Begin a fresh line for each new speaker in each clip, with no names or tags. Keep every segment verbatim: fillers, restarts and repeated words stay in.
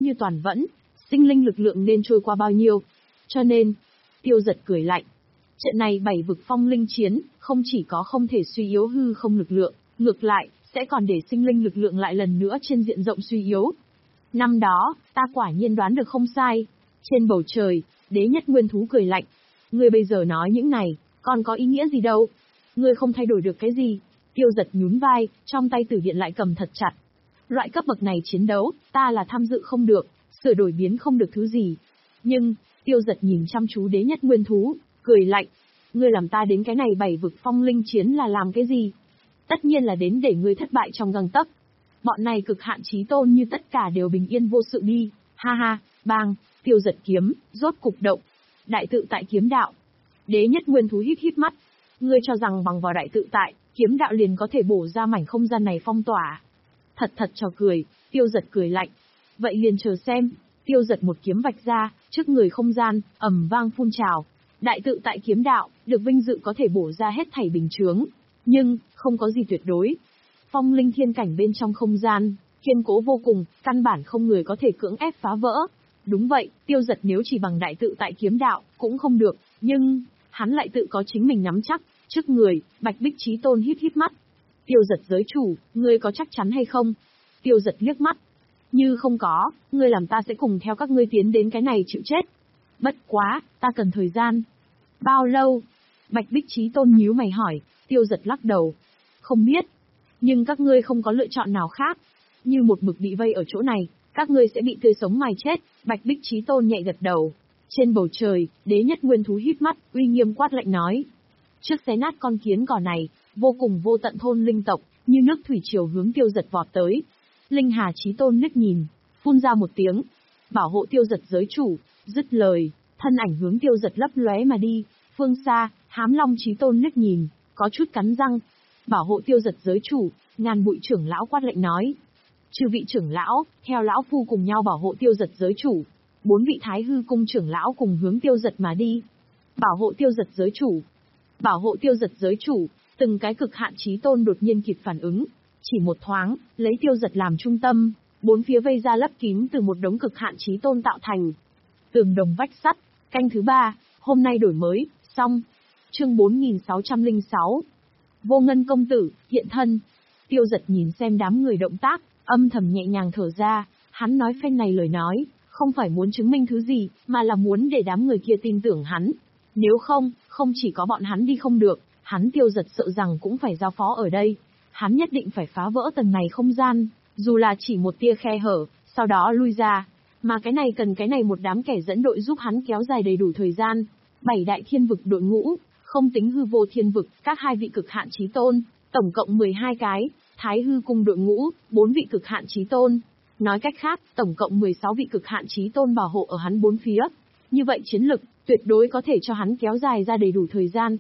như toàn vẫn, sinh linh lực lượng nên trôi qua bao nhiêu. Cho nên, Tiêu Giật cười lạnh. Trận này bảy vực phong linh chiến, không chỉ có không thể suy yếu hư không lực lượng, ngược lại, sẽ còn để sinh linh lực lượng lại lần nữa trên diện rộng suy yếu. Năm đó, ta quả nhiên đoán được không sai. Trên bầu trời, Đế Nhất Nguyên Thú cười lạnh. Ngươi bây giờ nói những này, còn có ý nghĩa gì đâu? Ngươi không thay đổi được cái gì? Tiêu Giật nhún vai, trong tay tử điện lại cầm thật chặt. Loại cấp bậc này chiến đấu, ta là tham dự không được, sửa đổi biến không được thứ gì. Nhưng, Tiêu Giật nhìn chăm chú Đế Nhất Nguyên Thú, cười lạnh. Ngươi làm ta đến cái này bảy vực phong linh chiến là làm cái gì? Tất nhiên là đến để ngươi thất bại trong gang tấc. Bọn này cực hạn chí tôn như tất cả đều bình yên vô sự đi. Ha ha, bang, Tiêu Giật kiếm, rốt cục động. Đại tự tại kiếm đạo. Đế Nhất Nguyên Thú híp híp mắt. Ngươi cho rằng bằng vào đại tự tại, kiếm đạo liền có thể bổ ra mảnh không gian này phong tỏa. Thật thật trò cười, Tiêu Giật cười lạnh. Vậy liền chờ xem. Tiêu Giật một kiếm vạch ra, trước người không gian, ầm vang phun trào. Đại tự tại kiếm đạo, được vinh dự có thể bổ ra hết thảy bình chướng. Nhưng, không có gì tuyệt đối. Phong linh thiên cảnh bên trong không gian, kiên cố vô cùng, căn bản không người có thể cưỡng ép phá vỡ. Đúng vậy, Tiêu Giật nếu chỉ bằng đại tự tại kiếm đạo, cũng không được, nhưng, hắn lại tự có chính mình nắm chắc. Trước người, Bạch Bích Chí Tôn híp híp mắt. Tiêu Giật giới chủ, ngươi có chắc chắn hay không? Tiêu Giật liếc mắt. Như không có, ngươi làm ta sẽ cùng theo các ngươi tiến đến cái này chịu chết. Bất quá, ta cần thời gian. Bao lâu? Bạch Bích Chí Tôn nhíu mày hỏi. Tiêu Giật lắc đầu. Không biết. Nhưng các ngươi không có lựa chọn nào khác. Như một mực bị vây ở chỗ này, các ngươi sẽ bị tươi sống mài chết. Bạch Bích Chí Tôn nhẹ gật đầu. Trên bầu trời, Đế Nhất Nguyên Thú híp mắt, uy nghiêm quát lạnh nói. Trước xé nát con kiến cỏ này, vô cùng vô tận thôn linh tộc, như nước thủy triều hướng Tiêu Giật vọt tới. Linh Hà Chí Tôn liếc nhìn, phun ra một tiếng. Bảo hộ Tiêu Giật giới chủ, dứt lời, thân ảnh hướng Tiêu Giật lấp lóe mà đi. Phương xa, Hám Long Chí Tôn liếc nhìn, có chút cắn răng. Bảo hộ Tiêu Giật giới chủ, ngàn bụi trưởng lão quát lệnh nói. Chư vị trưởng lão, theo lão phu cùng nhau bảo hộ Tiêu Giật giới chủ. Bốn vị Thái Hư cung trưởng lão cùng hướng Tiêu Giật mà đi. Bảo hộ Tiêu Giật giới chủ. Bảo hộ Tiêu Giật giới chủ, từng cái cực hạn chí tôn đột nhiên kịp phản ứng. Chỉ một thoáng, lấy Tiêu Giật làm trung tâm, bốn phía vây ra lấp kín từ một đống cực hạn chí tôn tạo thành. Tường đồng vách sắt, canh thứ ba, hôm nay đổi mới, xong. Chương bốn nghìn sáu trăm lẻ sáu. Vô Ngân công tử, hiện thân. Tiêu Giật nhìn xem đám người động tác, âm thầm nhẹ nhàng thở ra, hắn nói phen này lời nói, không phải muốn chứng minh thứ gì, mà là muốn để đám người kia tin tưởng hắn. Nếu không, không chỉ có bọn hắn đi không được, hắn Tiêu Giật sợ rằng cũng phải giao phó ở đây. Hắn nhất định phải phá vỡ tầng này không gian, dù là chỉ một tia khe hở, sau đó lui ra. Mà cái này cần cái này một đám kẻ dẫn đội giúp hắn kéo dài đầy đủ thời gian. Bảy đại thiên vực đội ngũ, không tính hư vô thiên vực, các hai vị cực hạn chí tôn, tổng cộng mười hai cái, Thái Hư cung đội ngũ, bốn vị cực hạn chí tôn. Nói cách khác, tổng cộng mười sáu vị cực hạn chí tôn bảo hộ ở hắn bốn phía. Như vậy chiến lực, tuyệt đối có thể cho hắn kéo dài ra đầy đủ thời gian.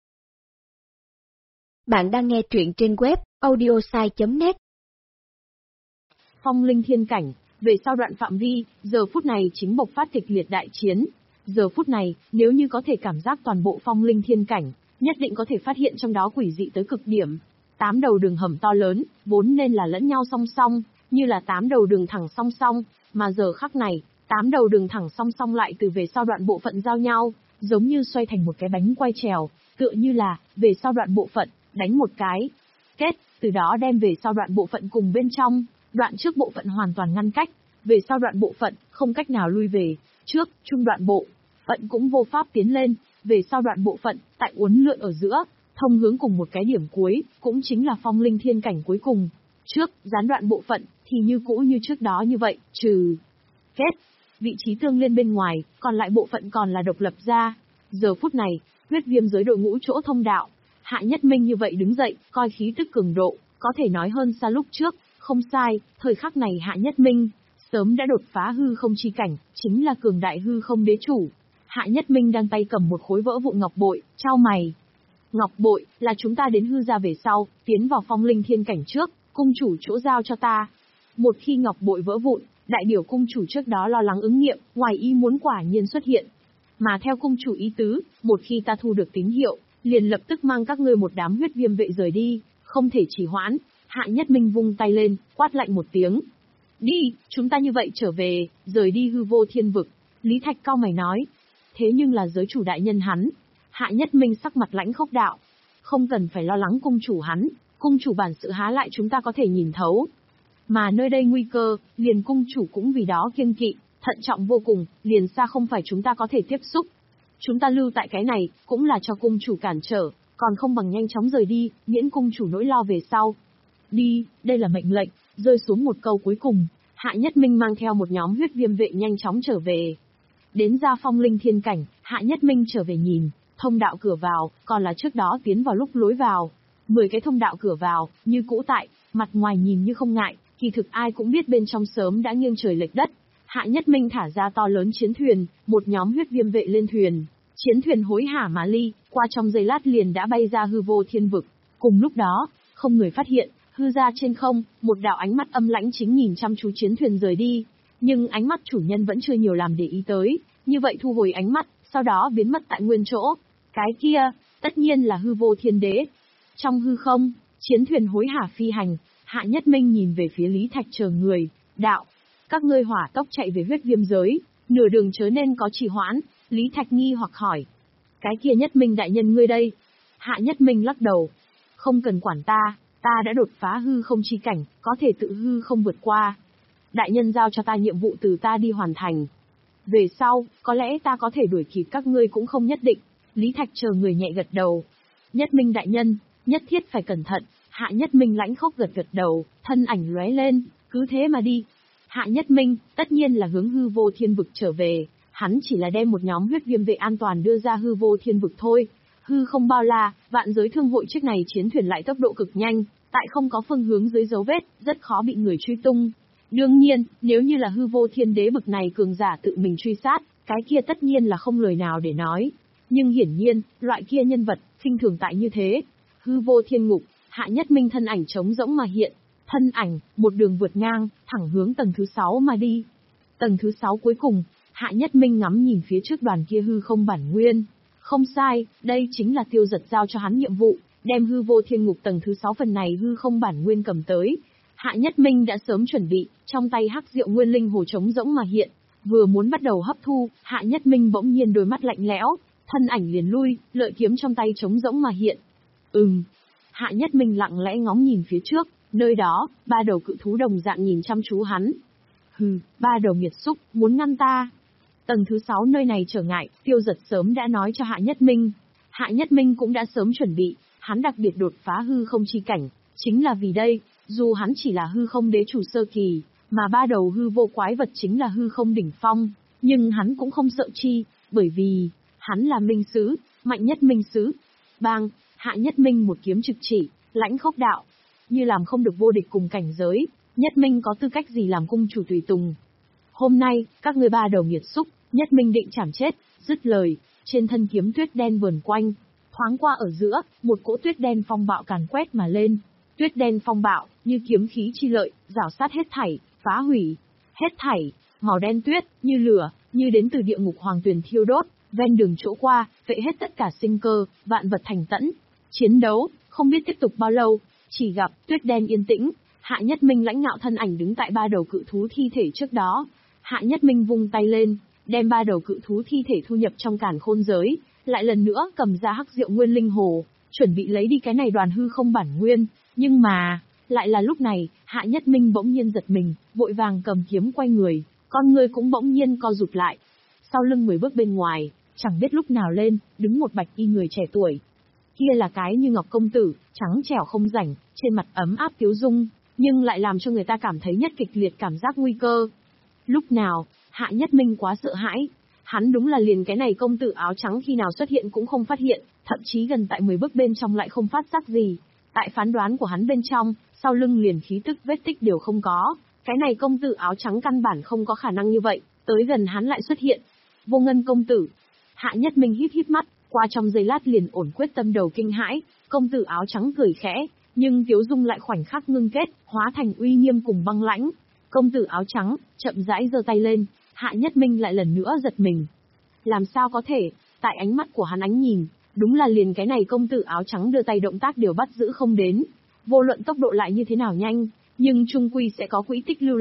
Bạn đang nghe truyện trên web audiosai chấm net.
Phong linh thiên cảnh, về sau đoạn phạm vi, giờ phút này chính bộc phát kịch liệt đại chiến. Giờ phút này, nếu như có thể cảm giác toàn bộ phong linh thiên cảnh, nhất định có thể phát hiện trong đó quỷ dị tới cực điểm. Tám đầu đường hầm to lớn, vốn nên là lẫn nhau song song, như là tám đầu đường thẳng song song, mà giờ khắc này, tám đầu đường thẳng song song lại từ về sau đoạn bộ phận giao nhau, giống như xoay thành một cái bánh quay trèo, tựa như là, về sau đoạn bộ phận, đánh một cái, kết, từ đó đem về sau đoạn bộ phận cùng bên trong, đoạn trước bộ phận hoàn toàn ngăn cách, về sau đoạn bộ phận, không cách nào lui về, trước, trung đoạn bộ phận cũng vô pháp tiến lên, về sau đoạn bộ phận, tại uốn lượn ở giữa, thông hướng cùng một cái điểm cuối, cũng chính là phong linh thiên cảnh cuối cùng. Trước, gián đoạn bộ phận, thì như cũ như trước đó như vậy, trừ kết, vị trí tương liên bên ngoài, còn lại bộ phận còn là độc lập ra. Giờ phút này, huyết viêm giới đội ngũ chỗ thông đạo, Hạ Nhất Minh như vậy đứng dậy, coi khí tức cường độ, có thể nói hơn xa lúc trước, không sai, thời khắc này Hạ Nhất Minh, sớm đã đột phá hư không chi cảnh, chính là cường đại hư không đế chủ. Hạ Nhất Minh đang tay cầm một khối vỡ vụn ngọc bội, chau mày. Ngọc bội, là chúng ta đến hư ra về sau, tiến vào phong linh thiên cảnh trước, cung chủ chỗ giao cho ta. Một khi ngọc bội vỡ vụn, đại biểu cung chủ trước đó lo lắng ứng nghiệm, ngoài ý muốn quả nhiên xuất hiện. Mà theo cung chủ ý tứ, một khi ta thu được tín hiệu, liền lập tức mang các ngươi một đám huyết viêm vệ rời đi, không thể trì hoãn. Hạ Nhất Minh vung tay lên, quát lạnh một tiếng. Đi, chúng ta như vậy trở về, rời đi hư vô thiên vực. Lý Thạch cau mày nói. Thế nhưng là giới chủ đại nhân hắn. Hạ Nhất Minh sắc mặt lãnh khốc đạo. Không cần phải lo lắng cung chủ hắn, cung chủ bản sự há lại chúng ta có thể nhìn thấu. Mà nơi đây nguy cơ, liền cung chủ cũng vì đó kiêng kỵ, thận trọng vô cùng, liền xa không phải chúng ta có thể tiếp xúc. Chúng ta lưu tại cái này, cũng là cho cung chủ cản trở, còn không bằng nhanh chóng rời đi, miễn cung chủ nỗi lo về sau. Đi, đây là mệnh lệnh, rơi xuống một câu cuối cùng, Hạ Nhất Minh mang theo một nhóm huyết viêm vệ nhanh chóng trở về. Đến ra phong linh thiên cảnh, Hạ Nhất Minh trở về nhìn, thông đạo cửa vào, còn là trước đó tiến vào lúc lối vào. Mười cái thông đạo cửa vào, như cũ tại, mặt ngoài nhìn như không ngại, kỳ thực ai cũng biết bên trong sớm đã nghiêng trời lệch đất. Hạ Nhất Minh thả ra to lớn chiến thuyền, một nhóm huyết viêm vệ lên thuyền. Chiến thuyền hối hả mà ly, qua trong giây lát liền đã bay ra hư vô thiên vực. Cùng lúc đó, không người phát hiện, hư ra trên không, một đạo ánh mắt âm lãnh chính nhìn chăm chú chiến thuyền rời đi. Nhưng ánh mắt chủ nhân vẫn chưa nhiều làm để ý tới, như vậy thu hồi ánh mắt, sau đó biến mất tại nguyên chỗ. Cái kia, tất nhiên là hư vô thiên đế. Trong hư không, chiến thuyền hối hả phi hành, Hạ Nhất Minh nhìn về phía Lý Thạch chờ người, đạo. Các ngươi hỏa tốc chạy về huyết viêm giới, nửa đường chớ nên có trì hoãn. Lý Thạch nghi hoặc hỏi. Cái kia Nhất Minh đại nhân ngươi đây. Hạ Nhất Minh lắc đầu. Không cần quản ta, ta đã đột phá hư không chi cảnh, có thể tự hư không vượt qua. Đại nhân giao cho ta nhiệm vụ từ ta đi hoàn thành. Về sau, có lẽ ta có thể đuổi kịp các ngươi cũng không nhất định. Lý Thạch chờ người nhẹ gật đầu. Nhất Minh đại nhân, nhất thiết phải cẩn thận. Hạ Nhất Minh lãnh khốc gật gật đầu, thân ảnh lóe lên, cứ thế mà đi. Hạ Nhất Minh, tất nhiên là hướng hư vô thiên vực trở về, hắn chỉ là đem một nhóm huyết viêm vệ an toàn đưa ra hư vô thiên vực thôi. Hư không bao la, vạn giới thương hội chiếc này chiến thuyền lại tốc độ cực nhanh, tại không có phương hướng dưới dấu vết, rất khó bị người truy tung. Đương nhiên, nếu như là hư vô thiên đế bực này cường giả tự mình truy sát, cái kia tất nhiên là không lời nào để nói. Nhưng hiển nhiên, loại kia nhân vật, khinh thường tại như thế. Hư vô thiên ngục, Hạ Nhất Minh thân ảnh trống rỗng mà hiện. Thân ảnh, một đường vượt ngang, thẳng hướng tầng thứ sáu mà đi. Tầng thứ sáu cuối cùng, Hạ Nhất Minh ngắm nhìn phía trước đoàn kia hư không bản nguyên. Không sai, đây chính là Tiêu Giật giao cho hắn nhiệm vụ, đem hư vô thiên ngục tầng thứ sáu phần này hư không bản nguyên cầm tới. Hạ Nhất Minh đã sớm chuẩn bị, trong tay hắc diệu nguyên linh hồ trống rỗng mà hiện. Vừa muốn bắt đầu hấp thu, Hạ Nhất Minh bỗng nhiên đôi mắt lạnh lẽo, thân ảnh liền lui, lợi kiếm trong tay trống rỗng mà hiện. Ừm. Hạ Nhất Minh lặng lẽ ngóng nhìn phía trước, nơi đó, ba đầu cự thú đồng dạng nhìn chăm chú hắn. Hừ, ba đầu nghiệt xúc, muốn ngăn ta. Tầng thứ sáu nơi này trở ngại, Tiêu Giật sớm đã nói cho Hạ Nhất Minh. Hạ Nhất Minh cũng đã sớm chuẩn bị, hắn đặc biệt đột phá hư không chi cảnh, chính là vì đây, dù hắn chỉ là hư không đế chủ sơ kỳ, mà ba đầu hư vô quái vật chính là hư không đỉnh phong, nhưng hắn cũng không sợ chi, bởi vì, hắn là minh sứ, mạnh nhất minh sứ. Bang, Hạ Nhất Minh một kiếm trực chỉ, lãnh khốc đạo. Như làm không được vô địch cùng cảnh giới, Nhất Minh có tư cách gì làm cung chủ tùy tùng. Hôm nay, các ngươi ba đầu nghiệt xúc, Nhất Minh định chảm chết, dứt lời, trên thân kiếm tuyết đen vờn quanh. Thoáng qua ở giữa, một cỗ tuyết đen phong bạo càn quét mà lên. Tuyết đen phong bạo, như kiếm khí chi lợi, rảo sát hết thảy, phá hủy. Hết thảy, màu đen tuyết, như lửa, như đến từ địa ngục hoàng tuyền thiêu đốt, ven đường chỗ qua, vệ hết tất cả sinh cơ, vạn vật thành tẫn. Chiến đấu, không biết tiếp tục bao lâu, chỉ gặp tuyết đen yên tĩnh, Hạ Nhất Minh lãnh ngạo thân ảnh đứng tại ba đầu cự thú thi thể trước đó. Hạ Nhất Minh vung tay lên, đem ba đầu cự thú thi thể thu nhập trong càn khôn giới, lại lần nữa cầm ra hắc diệu nguyên linh hồ, chuẩn bị lấy đi cái này đoàn hư không bản nguyên, nhưng mà, lại là lúc này, Hạ Nhất Minh bỗng nhiên giật mình, vội vàng cầm kiếm quay người, con người cũng bỗng nhiên co rụt lại. Sau lưng mười bước bên ngoài, chẳng biết lúc nào lên, đứng một bạch y người trẻ tuổi. Kia là cái như ngọc công tử, trắng trẻo không rảnh, trên mặt ấm áp tiếu dung, nhưng lại làm cho người ta cảm thấy nhất kịch liệt cảm giác nguy cơ. Lúc nào, Hạ Nhất Minh quá sợ hãi, hắn đúng là liền cái này công tử áo trắng khi nào xuất hiện cũng không phát hiện, thậm chí gần tại mười bước bên trong lại không phát giác gì. Tại phán đoán của hắn bên trong, sau lưng liền khí tức vết tích đều không có, cái này công tử áo trắng căn bản không có khả năng như vậy, tới gần hắn lại xuất hiện. Vô Ngân công tử. Hạ Nhất Minh híp híp mắt, qua trong giây lát liền ổn quyết tâm đầu kinh hãi, công tử áo trắng cười khẽ, nhưng tiếu dung lại khoảnh khắc ngưng kết, hóa thành uy nghiêm cùng băng lãnh. Công tử áo trắng, chậm rãi giơ tay lên, Hạ Nhất Minh lại lần nữa giật mình. Làm sao có thể, tại ánh mắt của hắn ánh nhìn, đúng là liền cái này công tử áo trắng đưa tay động tác đều bắt giữ không đến. Vô luận tốc độ lại như thế nào nhanh, nhưng chung quy sẽ có quỹ tích lưu lại,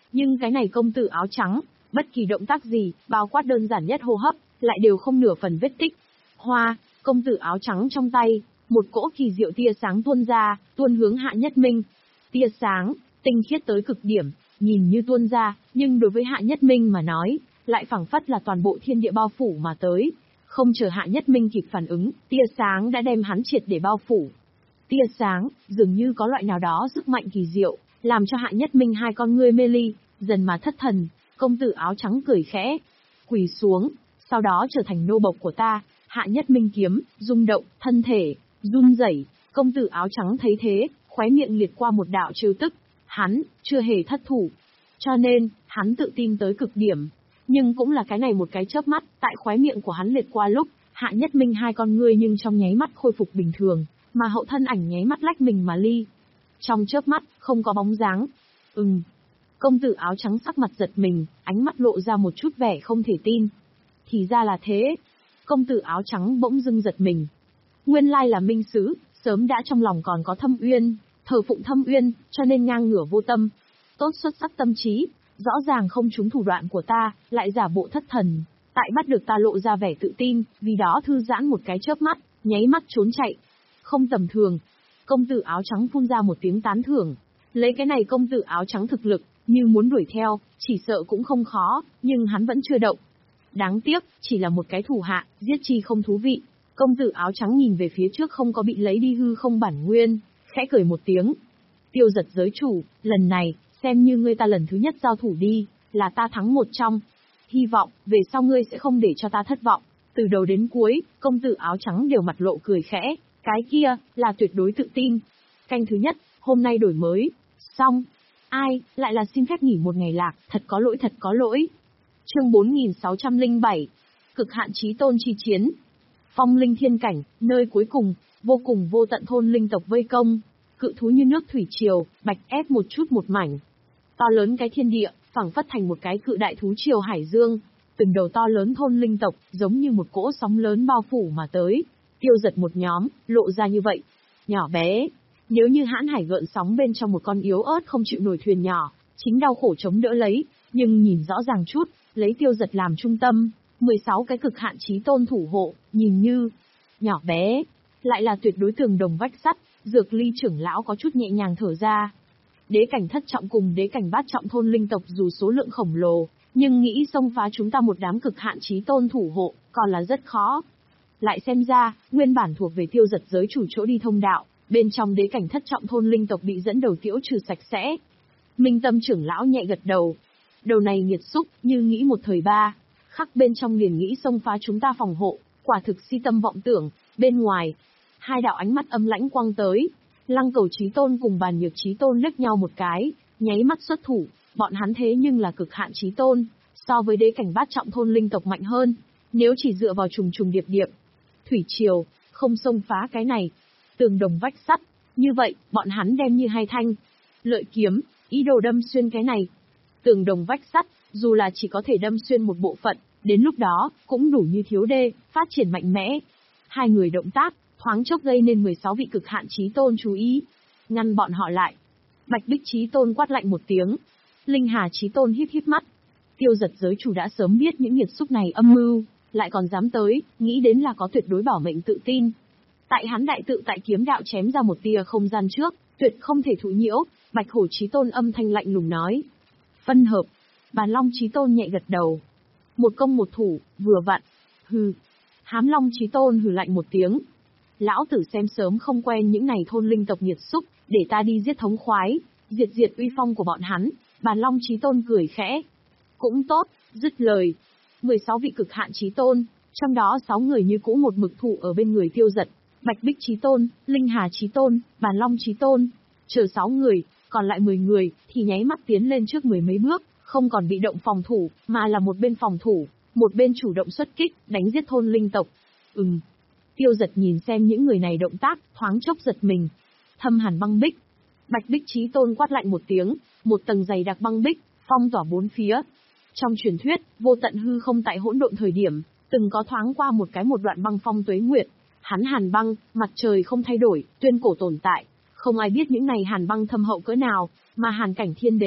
Nhưng cái này công tử áo trắng, bất kỳ động tác gì, bao quát đơn giản nhất hô hấp, lại đều không nửa phần vết tích. Hoa, công tử áo trắng trong tay, một cỗ kỳ diệu tia sáng tuôn ra, tuôn hướng Hạ Nhất Minh. Tia sáng, tinh khiết tới cực điểm, nhìn như tuôn ra, nhưng đối với Hạ Nhất Minh mà nói, lại phảng phất là toàn bộ thiên địa bao phủ mà tới. Không chờ Hạ Nhất Minh kịp phản ứng, tia sáng đã đem hắn triệt để bao phủ. Tia sáng, dường như có loại nào đó sức mạnh kỳ diệu, làm cho Hạ Nhất Minh hai con ngươi mê ly, dần mà thất thần. Công tử áo trắng cười khẽ, quỳ xuống, sau đó trở thành nô bộc của ta. Hạ Nhất Minh kiếm, rung động, thân thể, run rẩy. Công tử áo trắng thấy thế, khóe miệng liệt qua một đạo trêu tức. Hắn, chưa hề thất thủ. Cho nên, hắn tự tin tới cực điểm. Nhưng cũng là cái này một cái chớp mắt, tại khóe miệng của hắn liệt qua lúc, Hạ Nhất Minh hai con ngươi nhưng trong nháy mắt khôi phục bình thường, mà hậu thân ảnh nháy mắt lách mình mà ly. Trong chớp mắt, không có bóng dáng. Ừm. Công tử áo trắng sắc mặt giật mình, ánh mắt lộ ra một chút vẻ không thể tin. Thì ra là thế. Công tử áo trắng bỗng dưng giật mình. Nguyên lai là minh sứ, sớm đã trong lòng còn có Thâm Uyên, thờ phụng Thâm Uyên, cho nên ngang ngửa vô tâm. Tốt xuất sắc tâm trí, rõ ràng không trúng thủ đoạn của ta, lại giả bộ thất thần. Tại bắt được ta lộ ra vẻ tự tin, vì đó thư giãn một cái chớp mắt, nháy mắt trốn chạy. Không tầm thường. Công tử áo trắng phun ra một tiếng tán thưởng. Lấy cái này công tử áo trắng thực lực, như muốn đuổi theo, chỉ sợ cũng không khó, nhưng hắn vẫn chưa động. Đáng tiếc, chỉ là một cái thủ hạ, giết chi không thú vị. Công tử áo trắng nhìn về phía trước không có bị lấy đi hư không bản nguyên, khẽ cười một tiếng. Tiêu Giật giới chủ, lần này, xem như ngươi ta lần thứ nhất giao thủ đi, là ta thắng một trong. Hy vọng, về sau ngươi sẽ không để cho ta thất vọng. Từ đầu đến cuối, công tử áo trắng đều mặt lộ cười khẽ, cái kia, là tuyệt đối tự tin. Canh thứ nhất, hôm nay đổi mới. Xong. Ai, lại là xin phép nghỉ một ngày lạc, thật có lỗi thật có lỗi. Chương bốn nghìn sáu trăm lẻ bảy. Cực hạn chí tôn chi chiến. Phong linh thiên cảnh, nơi cuối cùng, vô cùng vô tận thôn linh tộc vây công. Cự thú như nước thủy triều, bạch ép một chút một mảnh. To lớn cái thiên địa, phảng phất thành một cái cự đại thú triều hải dương. Từng đầu to lớn thôn linh tộc, giống như một cỗ sóng lớn bao phủ mà tới. Tiêu Giật một nhóm, lộ ra như vậy. Nhỏ bé. Nếu như hãn hải gợn sóng bên trong một con yếu ớt không chịu nổi thuyền nhỏ, chính đau khổ chống đỡ lấy, nhưng nhìn rõ ràng chút, lấy Tiêu Giật làm trung tâm, mười sáu cái cực hạn chí tôn thủ hộ, nhìn như nhỏ bé, lại là tuyệt đối tường đồng vách sắt. Dược Ly trưởng lão có chút nhẹ nhàng thở ra. Đế cảnh thất trọng cùng đế cảnh bát trọng thôn linh tộc dù số lượng khổng lồ, nhưng nghĩ xông phá chúng ta một đám cực hạn chí tôn thủ hộ, còn là rất khó. Lại xem ra, nguyên bản thuộc về Tiêu Giật giới chủ chỗ đi thông đạo, bên trong đế cảnh thất trọng thôn linh tộc bị dẫn đầu tiễu trừ sạch sẽ. Minh Tâm trưởng lão nhẹ gật đầu. Đầu này nghiệt xúc, như nghĩ một thời ba, khắc bên trong liền nghĩ xông phá chúng ta phòng hộ, quả thực si tâm vọng tưởng. Bên ngoài, hai đạo ánh mắt âm lãnh quang tới. Lăng Cầu Chí Tôn cùng Bàn Nhược Chí Tôn liếc nhau một cái, nháy mắt xuất thủ. Bọn hắn thế nhưng là cực hạn chí tôn, so với đế cảnh bát trọng thôn linh tộc mạnh hơn. Nếu chỉ dựa vào trùng trùng điệp điệp, thủy triều, không xông phá cái này, tường đồng vách sắt, như vậy, bọn hắn đem như hai thanh lợi kiếm, ý đồ đâm xuyên cái này. Tường đồng vách sắt, dù là chỉ có thể đâm xuyên một bộ phận, đến lúc đó, cũng đủ như thiếu đê, phát triển mạnh mẽ. Hai người động tác, thoáng chốc gây nên mười sáu vị cực hạn chí tôn chú ý, ngăn bọn họ lại. Bạch Bích Chí Tôn quát lạnh một tiếng. Linh Hà Chí Tôn híp híp mắt. Tiêu Giật giới chủ đã sớm biết những nghiệt xúc này âm mưu, lại còn dám tới, nghĩ đến là có tuyệt đối bảo mệnh tự tin. Tại hắn đại tự tại kiếm đạo chém ra một tia không gian trước, tuyệt không thể thụ nhiễu. Bạch Hổ Chí Tôn âm thanh lạnh lùng nói. Phân hợp. Bàn Long Chí Tôn nhẹ gật đầu. Một công một thủ, vừa vặn. Hừ. Hám Long Chí Tôn hừ lạnh một tiếng. Lão tử xem sớm không quen những này thôn linh tộc nghiệt xúc, để ta đi giết thống khoái, diệt diệt uy phong của bọn hắn. Bàn Long Chí Tôn cười khẽ. Cũng tốt, dứt lời. mười sáu vị cực hạn chí tôn, trong đó sáu người như cũ một mực thủ ở bên người Tiêu Giật. Bạch Bích Chí Tôn, Linh Hà Chí Tôn, Bàn Long Chí Tôn. Chờ sáu người, còn lại mười người, thì nháy mắt tiến lên trước mười mấy bước, không còn bị động phòng thủ, mà là một bên phòng thủ, một bên chủ động xuất kích, đánh giết thôn linh tộc. Ừm. Tiêu Giật nhìn xem những người này động tác, thoáng chốc giật mình. Thâm hàn băng bích. Bạch Bích Chí Tôn quát lạnh một tiếng, một tầng dày đặc băng bích, phong tỏa bốn phía. Trong truyền thuyết, vô tận hư không tại hỗn độn thời điểm, từng có thoáng qua một cái một đoạn băng phong tuế nguyệt. Hắn hàn băng, mặt trời không thay đổi, tuyên cổ tồn tại. Không ai biết những này hàn băng thâm hậu cỡ nào, mà hàn cảnh thiên đế,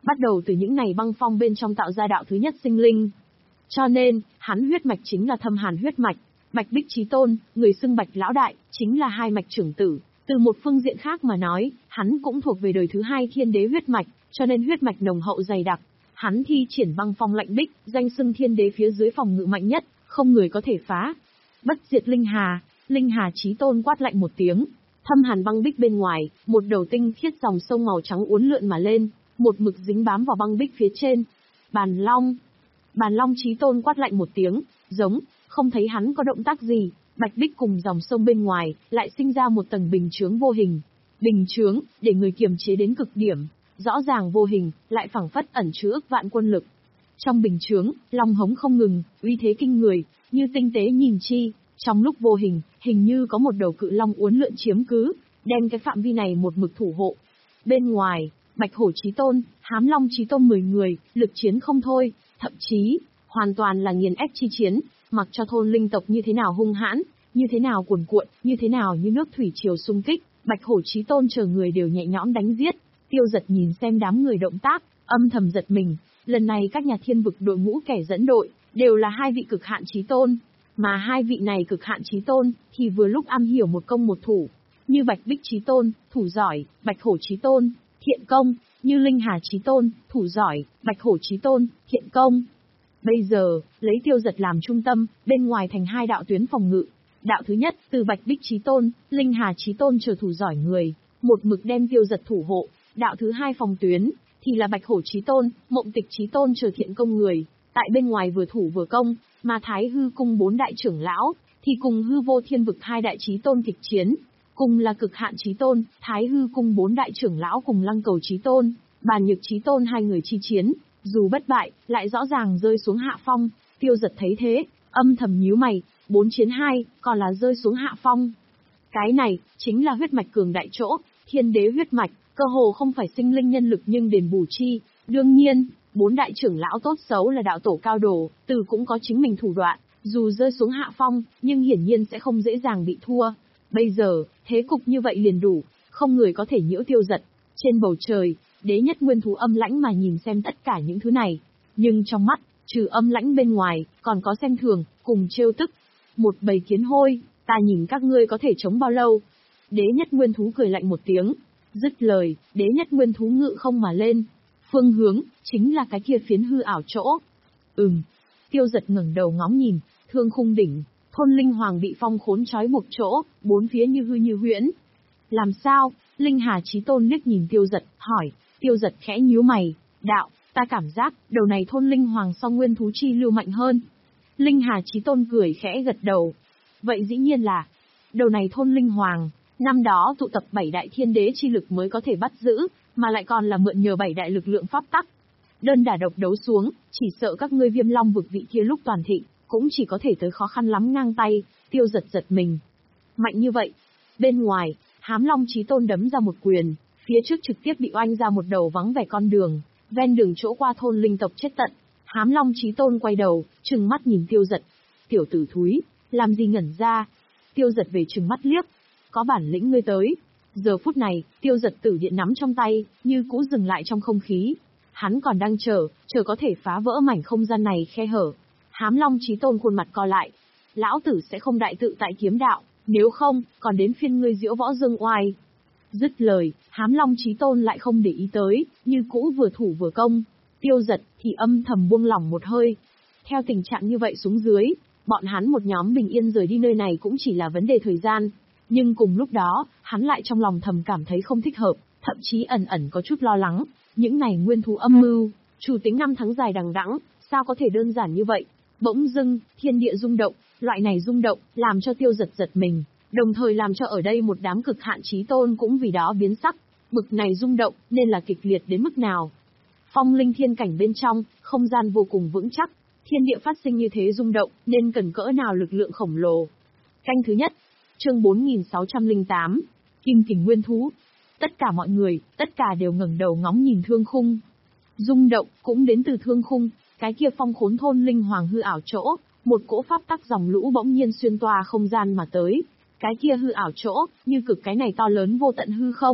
bắt đầu từ những ngày băng phong bên trong tạo ra đạo thứ nhất sinh linh. Cho nên, hắn huyết mạch chính là Thâm Hàn huyết mạch. Bạch Bích Chí Tôn, người xưng Bạch Lão Đại, chính là hai mạch trưởng tử. Từ một phương diện khác mà nói, hắn cũng thuộc về đời thứ hai thiên đế huyết mạch, cho nên huyết mạch nồng hậu dày đặc. Hắn thi triển băng phong lạnh bích, danh xưng thiên đế phía dưới phòng ngự mạnh nhất, không người có thể phá. Bất diệt linh hà, linh hà Chí Tôn quát lạnh một tiếng. Thâm Hàn băng bích bên ngoài, một đầu tinh khiết dòng sông màu trắng uốn lượn mà lên, một mực dính bám vào băng bích phía trên. Bàn Long. Bàn Long Chí Tôn quát lạnh một tiếng, giống, không thấy hắn có động tác gì, bạch bích cùng dòng sông bên ngoài, lại sinh ra một tầng bình chướng vô hình. Bình chướng, để người kiềm chế đến cực điểm, rõ ràng vô hình, lại phảng phất ẩn chứa ức vạn quân lực. Trong bình chướng, long hống không ngừng, uy thế kinh người, như tinh tế nhìn chi, trong lúc vô hình, hình như có một đầu cự long uốn lượn chiếm cứ, đem cái phạm vi này một mực thủ hộ. Bên ngoài, Bạch Hổ Chí Tôn, Hám Long Chí Tôn mười người, lực chiến không thôi, thậm chí, hoàn toàn là nghiền ép chi chiến, mặc cho thôn linh tộc như thế nào hung hãn, như thế nào cuồn cuộn, như thế nào như nước thủy triều xung kích, Bạch Hổ Chí Tôn chờ người đều nhẹ nhõm đánh giết. Tiêu Giật nhìn xem đám người động tác, âm thầm giật mình, lần này các nhà thiên vực đội ngũ kẻ dẫn đội, đều là hai vị cực hạn chí tôn, mà hai vị này cực hạn chí tôn, thì vừa lúc am hiểu một công một thủ, như Bạch Bích Chí Tôn, thủ giỏi, Bạch Hổ Chí Tôn, thiện công, như Linh Hà Chí Tôn, thủ giỏi, Bạch Hổ Chí Tôn, thiện công. Bây giờ, lấy Tiêu Giật làm trung tâm, bên ngoài thành hai đạo tuyến phòng ngự. Đạo thứ nhất, từ Bạch Bích Chí Tôn, Linh Hà Chí Tôn chờ thủ giỏi người, một mực đem Tiêu Giật thủ hộ. Đạo thứ hai phòng tuyến, thì là Bạch Hổ Chí Tôn, Mộng Tịch Chí Tôn chờ thiện công người, tại bên ngoài vừa thủ vừa công, mà Thái Hư cung bốn đại trưởng lão, thì cùng Hư Vô Thiên vực hai đại chí tôn kịch chiến. Cùng là cực hạn chí tôn, Thái Hư cung bốn đại trưởng lão cùng Lăng Cầu Chí Tôn, Bàn Nhược Chí Tôn hai người chi chiến, dù bất bại, lại rõ ràng rơi xuống hạ phong. Tiêu Giật thấy thế, âm thầm nhíu mày, bốn chiến hai, còn là rơi xuống hạ phong. Cái này, chính là huyết mạch cường đại chỗ, thiên đế huyết mạch, cơ hồ không phải sinh linh nhân lực nhưng đền bù chi. Đương nhiên, bốn đại trưởng lão tốt xấu là đạo tổ cao đồ, từ cũng có chính mình thủ đoạn, dù rơi xuống hạ phong, nhưng hiển nhiên sẽ không dễ dàng bị thua. Bây giờ, thế cục như vậy liền đủ, không người có thể nhiễu Tiêu Giật. Trên bầu trời, đế nhất nguyên thú âm lãnh mà nhìn xem tất cả những thứ này. Nhưng trong mắt, trừ âm lãnh bên ngoài, còn có xem thường, cùng trêu tức. Một bầy kiến hôi, ta nhìn các ngươi có thể chống bao lâu. Đế nhất nguyên thú cười lạnh một tiếng. Dứt lời, đế nhất nguyên thú ngự không mà lên. Phương hướng, chính là cái kia phiến hư ảo chỗ. Ừm. Tiêu Giật ngẩng đầu ngóng nhìn, thương khung đỉnh, thôn linh hoàng bị phong khốn trói buộc chỗ, bốn phía như hư như huyễn. Làm sao? Linh Hà Chí Tôn liếc nhìn Tiêu Giật, hỏi. Tiêu Giật khẽ nhíu mày, đạo, ta cảm giác, đầu này thôn linh hoàng so nguyên thú chi lưu mạnh hơn. Linh Hà Chí Tôn cười khẽ gật đầu. Vậy dĩ nhiên là, đầu này thôn linh hoàng, năm đó tụ tập bảy đại thiên đế chi lực mới có thể bắt giữ, mà lại còn là mượn nhờ bảy đại lực lượng pháp tắc. Đơn đả độc đấu xuống, chỉ sợ các ngươi Viêm Long vực vị kia lúc toàn thịnh, cũng chỉ có thể tới khó khăn lắm ngang tay. Tiêu Giật giật mình. Mạnh như vậy. Bên ngoài, Hám Long Chí Tôn đấm ra một quyền, phía trước trực tiếp bị oanh ra một đầu vắng vẻ con đường, ven đường chỗ qua thôn linh tộc chết tận. Hám Long Chí Tôn quay đầu, trừng mắt nhìn Tiêu Giật. Tiểu tử thúi, làm gì ngẩn ra? Tiêu Giật về trừng mắt liếc. Có bản lĩnh ngươi tới. Giờ phút này, Tiêu Giật tử điện nắm trong tay, như cũ dừng lại trong không khí. Hắn còn đang chờ, chờ có thể phá vỡ mảnh không gian này khe hở. Hám Long Chí Tôn khuôn mặt co lại. Lão tử sẽ không đại tự tại kiếm đạo, nếu không, còn đến phiên ngươi diễu võ dương oai. Dứt lời, Hám Long Chí Tôn lại không để ý tới, như cũ vừa thủ vừa công. Tiêu Giật thì âm thầm buông lỏng một hơi. Theo tình trạng như vậy xuống dưới, bọn hắn một nhóm bình yên rời đi nơi này cũng chỉ là vấn đề thời gian. Nhưng cùng lúc đó, hắn lại trong lòng thầm cảm thấy không thích hợp, thậm chí ẩn ẩn có chút lo lắng. Những này nguyên thú âm mưu, chủ tính năm tháng dài đằng đẵng, sao có thể đơn giản như vậy? Bỗng dưng, thiên địa rung động, loại này rung động, làm cho Tiêu Giật giật mình, đồng thời làm cho ở đây một đám cực hạn chí tôn cũng vì đó biến sắc. Bực này rung động, nên là kịch liệt đến mức nào? Phong linh thiên cảnh bên trong, không gian vô cùng vững chắc, thiên địa phát sinh như thế rung động, nên cần cỡ nào lực lượng khổng lồ. Canh thứ nhất, chương bốn nghìn sáu trăm lẻ tám, Kim Kình Nguyên Thú. Tất cả mọi người, tất cả đều ngẩng đầu ngóng nhìn thương khung. Rung động, cũng đến từ thương khung, cái kia phong khốn thôn linh hoàng hư ảo chỗ, một cỗ pháp tắc dòng lũ bỗng nhiên xuyên toa không gian mà tới. Cái kia hư ảo chỗ, như cực cái này to lớn vô tận hư không.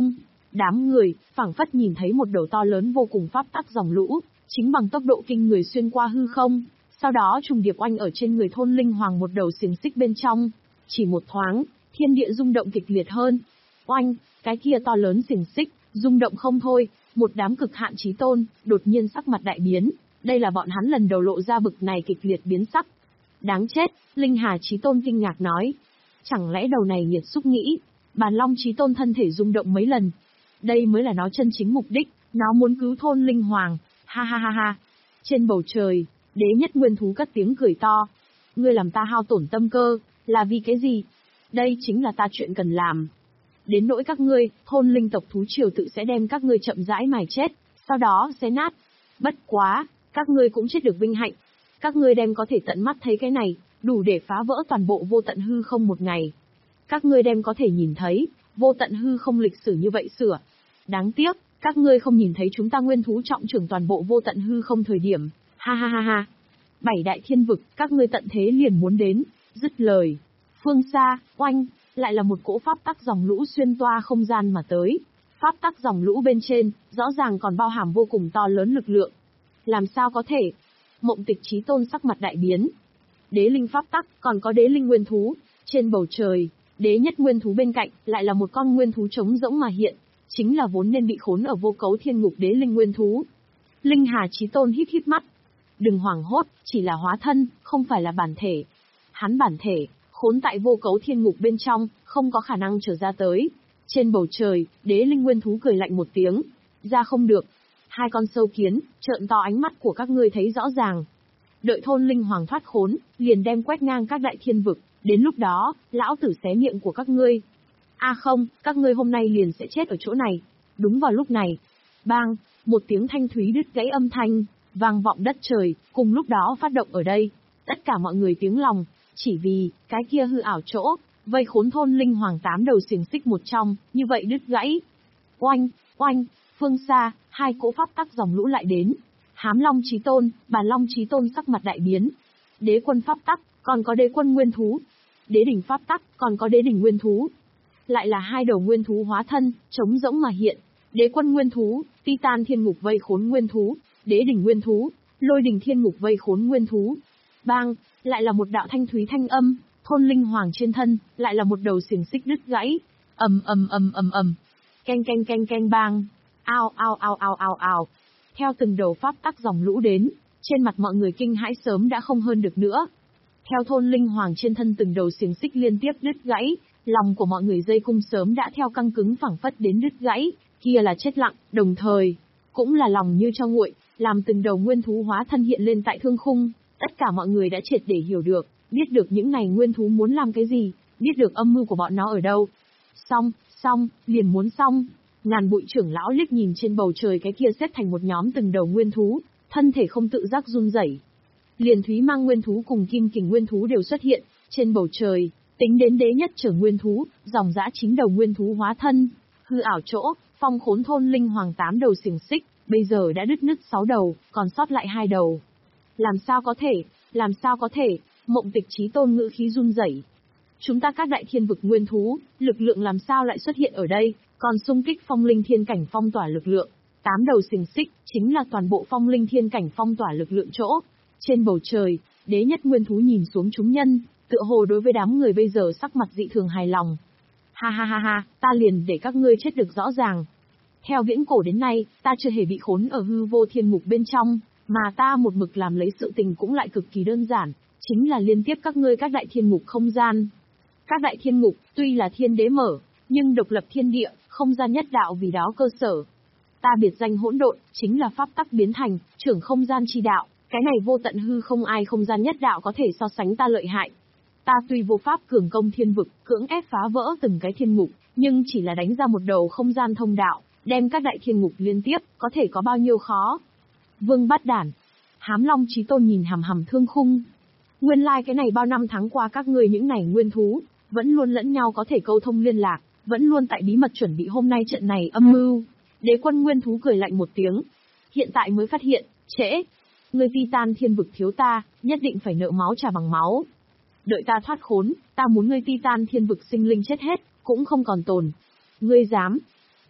Đám người, phảng phất nhìn thấy một đầu to lớn vô cùng pháp tắc dòng lũ, chính bằng tốc độ kinh người xuyên qua hư không, sau đó trùng điệp oanh ở trên người thôn linh hoàng một đầu xiềng xích bên trong. Chỉ một thoáng, thiên địa rung động kịch liệt hơn. Oanh, cái kia to lớn xiềng xích, rung động không thôi, một đám cực hạn chí tôn, đột nhiên sắc mặt đại biến. Đây là bọn hắn lần đầu lộ ra bực này kịch liệt biến sắc. Đáng chết, Linh Hà chí tôn kinh ngạc nói. Chẳng lẽ đầu này nghiệt xúc nghĩ, Bàn Long chí tôn thân thể rung động mấy lần. Đây mới là nó chân chính mục đích, nó muốn cứu thôn linh hoàng, ha ha ha ha. Trên bầu trời, đế nhất nguyên thú cất tiếng cười to. Ngươi làm ta hao tổn tâm cơ, là vì cái gì? Đây chính là ta chuyện cần làm. Đến nỗi các ngươi, thôn linh tộc thú triều tự sẽ đem các ngươi chậm rãi mài chết, sau đó xé nát. Bất quá, các ngươi cũng chết được vinh hạnh. Các ngươi đem có thể tận mắt thấy cái này, đủ để phá vỡ toàn bộ vô tận hư không một ngày. Các ngươi đem có thể nhìn thấy, vô tận hư không lịch sử như vậy sửa. Đáng tiếc, các ngươi không nhìn thấy chúng ta nguyên thú trọng trưởng toàn bộ vô tận hư không thời điểm, ha ha ha ha. Bảy đại thiên vực, các ngươi tận thế liền muốn đến, dứt lời. Phương xa, oanh, lại là một cỗ pháp tắc dòng lũ xuyên toa không gian mà tới. Pháp tắc dòng lũ bên trên, rõ ràng còn bao hàm vô cùng to lớn lực lượng. Làm sao có thể? Mộng Tịch chí tôn sắc mặt đại biến. Đế linh pháp tắc, còn có đế linh nguyên thú. Trên bầu trời, đế nhất nguyên thú bên cạnh, lại là một con nguyên thú trống rỗng mà hiện. Chính là vốn nên bị khốn ở vô cấu thiên ngục đế linh nguyên thú. Linh Hà chí tôn híp híp mắt. Đừng hoảng hốt, chỉ là hóa thân, không phải là bản thể. Hắn bản thể, khốn tại vô cấu thiên ngục bên trong, không có khả năng trở ra tới. Trên bầu trời, đế linh nguyên thú cười lạnh một tiếng. Ra không được. Hai con sâu kiến, trợn to ánh mắt của các ngươi thấy rõ ràng. Đợi thôn linh hoàng thoát khốn, liền đem quét ngang các đại thiên vực. Đến lúc đó, lão tử xé miệng của các ngươi. A à không, các ngươi hôm nay liền sẽ chết ở chỗ này. Đúng vào lúc này. Bang, một tiếng thanh thúy đứt gãy âm thanh, vang vọng đất trời, cùng lúc đó phát động ở đây. Tất cả mọi người tiếng lòng, chỉ vì, cái kia hư ảo chỗ, vây khốn thôn linh hoàng tám đầu xiềng xích một trong, như vậy đứt gãy. Oanh, oanh, phương xa, hai cỗ pháp tắc dòng lũ lại đến. Hám Long chí tôn, Bàn Long chí tôn sắc mặt đại biến. Đế quân pháp tắc, còn có đế quân nguyên thú. Đế đỉnh pháp tắc, còn có đế đỉnh nguyên thú. Lại là hai đầu nguyên thú hóa thân, trống rỗng mà hiện. Đế quân nguyên thú, Titan thiên ngục vây khốn nguyên thú. Đế đỉnh nguyên thú, Lôi đỉnh thiên ngục vây khốn nguyên thú. Bang, lại là một đạo thanh thúy thanh âm, thôn linh hoàng trên thân, lại là một đầu xiềng xích đứt gãy. Ầm ầm ầm ầm ầm. Keng keng keng keng bang. Ao ao ao ao ao ao. Theo từng đầu pháp tắc dòng lũ đến, trên mặt mọi người kinh hãi sớm đã không hơn được nữa. Theo thôn linh hoàng trên thân từng đầu xiềng xích liên tiếp đứt gãy, lòng của mọi người dây cung sớm đã theo căng cứng phẳng phất đến đứt gãy, kia là chết lặng, đồng thời, cũng là lòng như cho nguội, làm từng đầu nguyên thú hóa thân hiện lên tại thương khung, tất cả mọi người đã triệt để hiểu được, biết được những này nguyên thú muốn làm cái gì, biết được âm mưu của bọn nó ở đâu. Xong, xong, liền muốn xong. Ngàn bụi trưởng lão liếc nhìn trên bầu trời cái kia xếp thành một nhóm từng đầu nguyên thú, thân thể không tự giác run rẩy. Liền Thúy Mang nguyên thú cùng Kim Kình nguyên thú đều xuất hiện, trên bầu trời, tính đến đế nhất trở nguyên thú, dòng dã chín đầu nguyên thú hóa thân, hư ảo chỗ, phong khốn thôn linh hoàng tám đầu xiềng xích, bây giờ đã đứt nứt sáu đầu, còn sót lại hai đầu. Làm sao có thể, làm sao có thể, Mộng Tịch chí tôn ngữ khí run rẩy. Chúng ta các đại thiên vực nguyên thú, lực lượng làm sao lại xuất hiện ở đây, còn xung kích phong linh thiên cảnh phong tỏa lực lượng. Tám đầu xiềng xích, chính là toàn bộ phong linh thiên cảnh phong tỏa lực lượng chỗ. Trên bầu trời, đế nhất nguyên thú nhìn xuống chúng nhân, tựa hồ đối với đám người bây giờ sắc mặt dị thường hài lòng. Ha ha ha ha, ta liền để các ngươi chết được rõ ràng. Theo viễn cổ đến nay, ta chưa hề bị khốn ở hư vô thiên ngục bên trong, mà ta một mực làm lấy sự tình cũng lại cực kỳ đơn giản, chính là liên tiếp các ngươi các đại thiên ngục không gian. Các đại thiên ngục, tuy là thiên đế mở, nhưng độc lập thiên địa, không gian nhất đạo vì đó cơ sở. Ta biệt danh hỗn độn, chính là pháp tắc biến thành, trưởng không gian chi đạo, cái này vô tận hư không ai không gian nhất đạo có thể so sánh ta lợi hại. Ta tuy vô pháp cường công thiên vực, cưỡng ép phá vỡ từng cái thiên ngục, nhưng chỉ là đánh ra một đầu không gian thông đạo, đem các đại thiên ngục liên tiếp, có thể có bao nhiêu khó. Vương Bát Đản, Hám Long chí tôn nhìn hằm hằm thương khung. Nguyên lai like cái này bao năm tháng qua các ngươi những này nguyên thú, vẫn luôn lẫn nhau có thể câu thông liên lạc, vẫn luôn tại bí mật chuẩn bị hôm nay trận này âm mưu. Đế quân nguyên thú cười lạnh một tiếng. Hiện tại mới phát hiện, trễ. Ngươi Titan thiên vực thiếu ta, nhất định phải nợ máu trả bằng máu. Đợi ta thoát khốn, ta muốn ngươi Titan thiên vực sinh linh chết hết, cũng không còn tồn. Ngươi dám.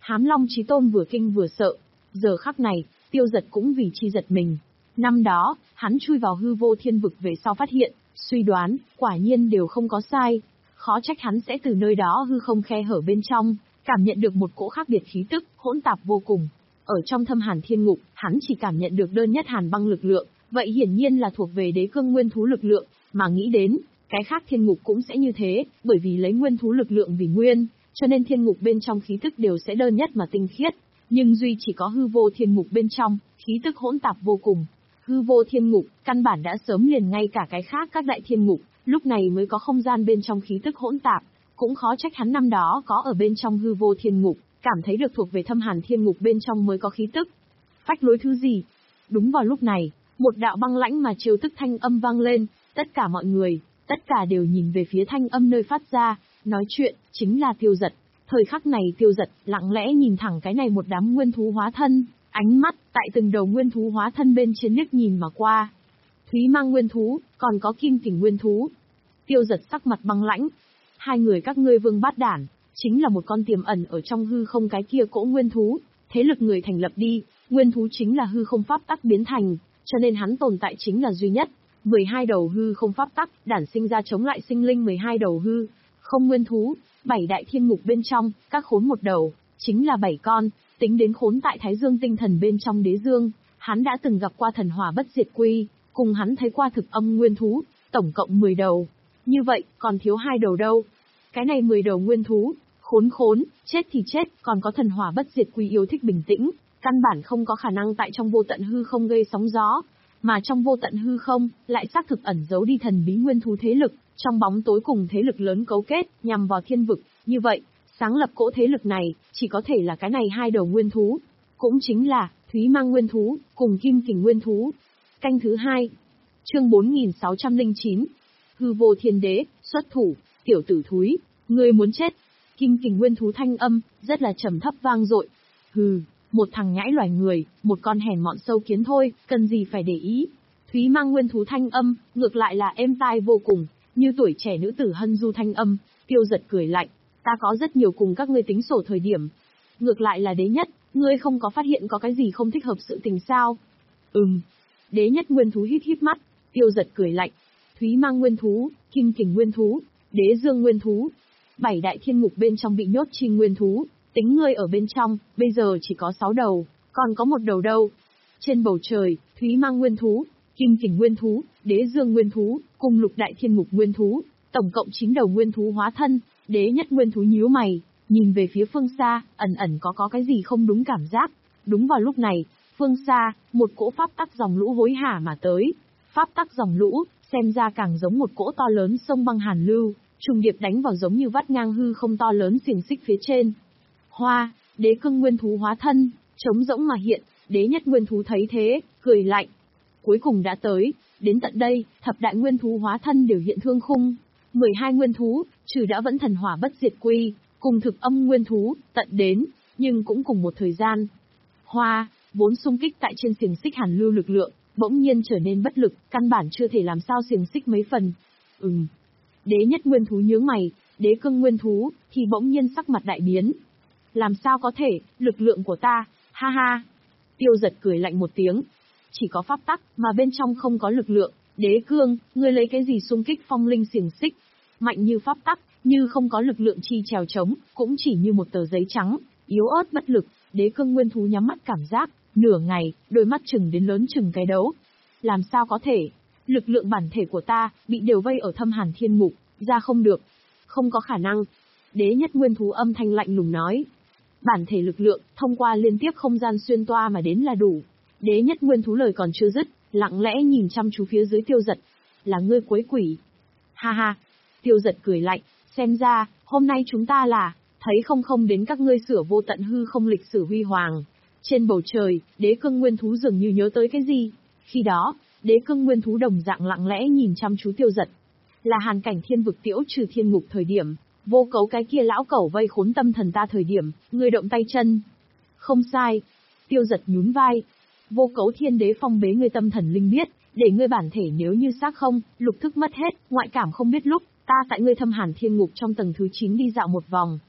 Hám Long Chí Tôn vừa kinh vừa sợ. Giờ khắc này, Tiêu Giật cũng vì chi giật mình. Năm đó, hắn chui vào hư vô thiên vực về sau phát hiện, suy đoán, quả nhiên đều không có sai. Khó trách hắn sẽ từ nơi đó hư không khe hở bên trong, cảm nhận được một cỗ khác biệt khí tức, hỗn tạp vô cùng. Ở trong thâm hàn thiên ngục, hắn chỉ cảm nhận được đơn nhất hàn băng lực lượng, vậy hiển nhiên là thuộc về đế cương nguyên thú lực lượng, mà nghĩ đến, cái khác thiên ngục cũng sẽ như thế, bởi vì lấy nguyên thú lực lượng vì nguyên, cho nên thiên ngục bên trong khí tức đều sẽ đơn nhất mà tinh khiết. Nhưng duy chỉ có hư vô thiên ngục bên trong, khí tức hỗn tạp vô cùng. Hư vô thiên ngục, căn bản đã sớm liền ngay cả cái khác các đại thiên ngục, lúc này mới có không gian bên trong khí tức hỗn tạp, cũng khó trách hắn năm đó có ở bên trong hư vô thiên ngục, cảm thấy được thuộc về thâm hàn thiên ngục bên trong mới có khí tức. Phách lối thứ gì? Đúng vào lúc này, một đạo băng lãnh mà chiêu tức thanh âm vang lên, tất cả mọi người, tất cả đều nhìn về phía thanh âm nơi phát ra, nói chuyện, chính là Tiêu Giật. Thời khắc này Tiêu Giật, lặng lẽ nhìn thẳng cái này một đám nguyên thú hóa thân, ánh mắt, tại từng đầu nguyên thú hóa thân bên trên liếc nhìn mà qua. Thúy Mang nguyên thú, còn có Kim Kình nguyên thú. Tiêu Giật sắc mặt băng lãnh. Hai người các ngươi vương bát đản, chính là một con tiềm ẩn ở trong hư không cái kia cỗ nguyên thú, thế lực người thành lập đi, nguyên thú chính là hư không pháp tắc biến thành, cho nên hắn tồn tại chính là duy nhất. mười hai đầu hư không pháp tắc, đản sinh ra chống lại sinh linh mười hai đầu hư không nguyên thú, bảy đại thiên ngục bên trong, các khốn một đầu, chính là bảy con, tính đến khốn tại Thái Dương tinh thần bên trong đế dương, hắn đã từng gặp qua thần hỏa bất diệt quy, cùng hắn thấy qua thực âm nguyên thú, tổng cộng mười đầu. Như vậy, còn thiếu hai đầu đâu? Cái này mười đầu nguyên thú, khốn khốn, chết thì chết, còn có thần hỏa bất diệt quy yêu thích bình tĩnh, căn bản không có khả năng tại trong vô tận hư không gây sóng gió, mà trong vô tận hư không, lại xác thực ẩn giấu đi thần bí nguyên thú thế lực, trong bóng tối cùng thế lực lớn cấu kết, nhằm vào thiên vực, như vậy, sáng lập cỗ thế lực này, chỉ có thể là cái này hai đầu nguyên thú, cũng chính là, Thúy Mang nguyên thú, cùng Kim Kình nguyên thú. Canh thứ hai, chương bốn nghìn sáu trăm lẻ chín, hư vô thiên đế, xuất thủ, tiểu tử thúi, ngươi muốn chết. Kim Kình nguyên thú thanh âm, rất là trầm thấp vang dội. Hừ, một thằng nhãi loài người, một con hèn mọn sâu kiến thôi, cần gì phải để ý. Thúy Mang nguyên thú thanh âm, ngược lại là êm tai vô cùng, như tuổi trẻ nữ tử hân du thanh âm. Tiêu Giật cười lạnh, ta có rất nhiều cùng các ngươi tính sổ thời điểm. Ngược lại là đế nhất, ngươi không có phát hiện có cái gì không thích hợp sự tình sao? Ừm. Đế nhất nguyên thú hít hít mắt, Tiêu Giật cười lạnh. Thúy Mang nguyên thú, Kim Kình nguyên thú, Đế Dương nguyên thú, bảy đại thiên ngục bên trong bị nhốt chi nguyên thú, tính ngươi ở bên trong, bây giờ chỉ có sáu đầu, còn có một đầu đâu. Trên bầu trời, Thúy Mang nguyên thú, Kim Kình nguyên thú, Đế Dương nguyên thú, cùng lục đại thiên ngục nguyên thú, tổng cộng chín đầu nguyên thú hóa thân. Đế nhất nguyên thú nhíu mày, nhìn về phía phương xa, ẩn ẩn có có cái gì không đúng cảm giác. Đúng vào lúc này, phương xa, một cỗ pháp tắc dòng lũ hối hả mà tới. Pháp tắc dòng lũ, xem ra càng giống một cỗ to lớn sông băng hàn lưu, trùng điệp đánh vào giống như vắt ngang hư không to lớn xiềng xích phía trên. Hoa, đế cương nguyên thú hóa thân, trống rỗng mà hiện, đế nhất nguyên thú thấy thế, cười lạnh. Cuối cùng đã tới, đến tận đây, thập đại nguyên thú hóa thân đều hiện thương khung. mười hai nguyên thú, trừ đã vẫn thần hỏa bất diệt quy, cùng thực âm nguyên thú, tận đến, nhưng cũng cùng một thời gian. Hoa, vốn xung kích tại trên xiềng xích hàn lưu lực lượng, bỗng nhiên trở nên bất lực, căn bản chưa thể làm sao xiềng xích mấy phần. Ừm. Đế nhất nguyên thú nhướng mày, đế cương nguyên thú, thì bỗng nhiên sắc mặt đại biến. Làm sao có thể, lực lượng của ta, ha ha. Tiêu Giật cười lạnh một tiếng. Chỉ có pháp tắc, mà bên trong không có lực lượng. Đế cương, ngươi lấy cái gì xung kích phong linh xiềng xích? Mạnh như pháp tắc, như không có lực lượng chi trèo trống, cũng chỉ như một tờ giấy trắng, yếu ớt bất lực. Đế cương nguyên thú nhắm mắt cảm giác, nửa ngày, đôi mắt chừng đến lớn chừng cái đấu. Làm sao có thể? Lực lượng bản thể của ta, bị đều vây ở thâm hàn thiên ngục, ra không được. Không có khả năng. Đế nhất nguyên thú âm thanh lạnh lùng nói. Bản thể lực lượng, thông qua liên tiếp không gian xuyên toa mà đến là đủ. Đế nhất nguyên thú lời còn chưa dứt, lặng lẽ nhìn chăm chú phía dưới Tiêu Giật. Là ngươi quấy quỷ. Ha ha. Tiêu Giật cười lạnh, xem ra, hôm nay chúng ta là, thấy không không đến các ngươi sửa vô tận hư không lịch sử huy hoàng. Trên bầu trời, đế cương nguyên thú dường như nhớ tới cái gì. Khi đó, đế cương nguyên thú đồng dạng lặng lẽ nhìn chăm chú Tiêu Giật. Là hàn cảnh thiên vực tiễu trừ thiên ngục thời điểm, vô cấu cái kia lão cẩu vây khốn tâm thần ta thời điểm, ngươi động tay chân. Không sai. Tiêu Giật nhún vai. Vô cấu thiên đế phong bế ngươi tâm thần linh biết, để ngươi bản thể nếu như xác không, lục thức mất hết, ngoại cảm không biết lúc, ta tại ngươi thâm hàn thiên ngục trong tầng thứ chín đi dạo một vòng.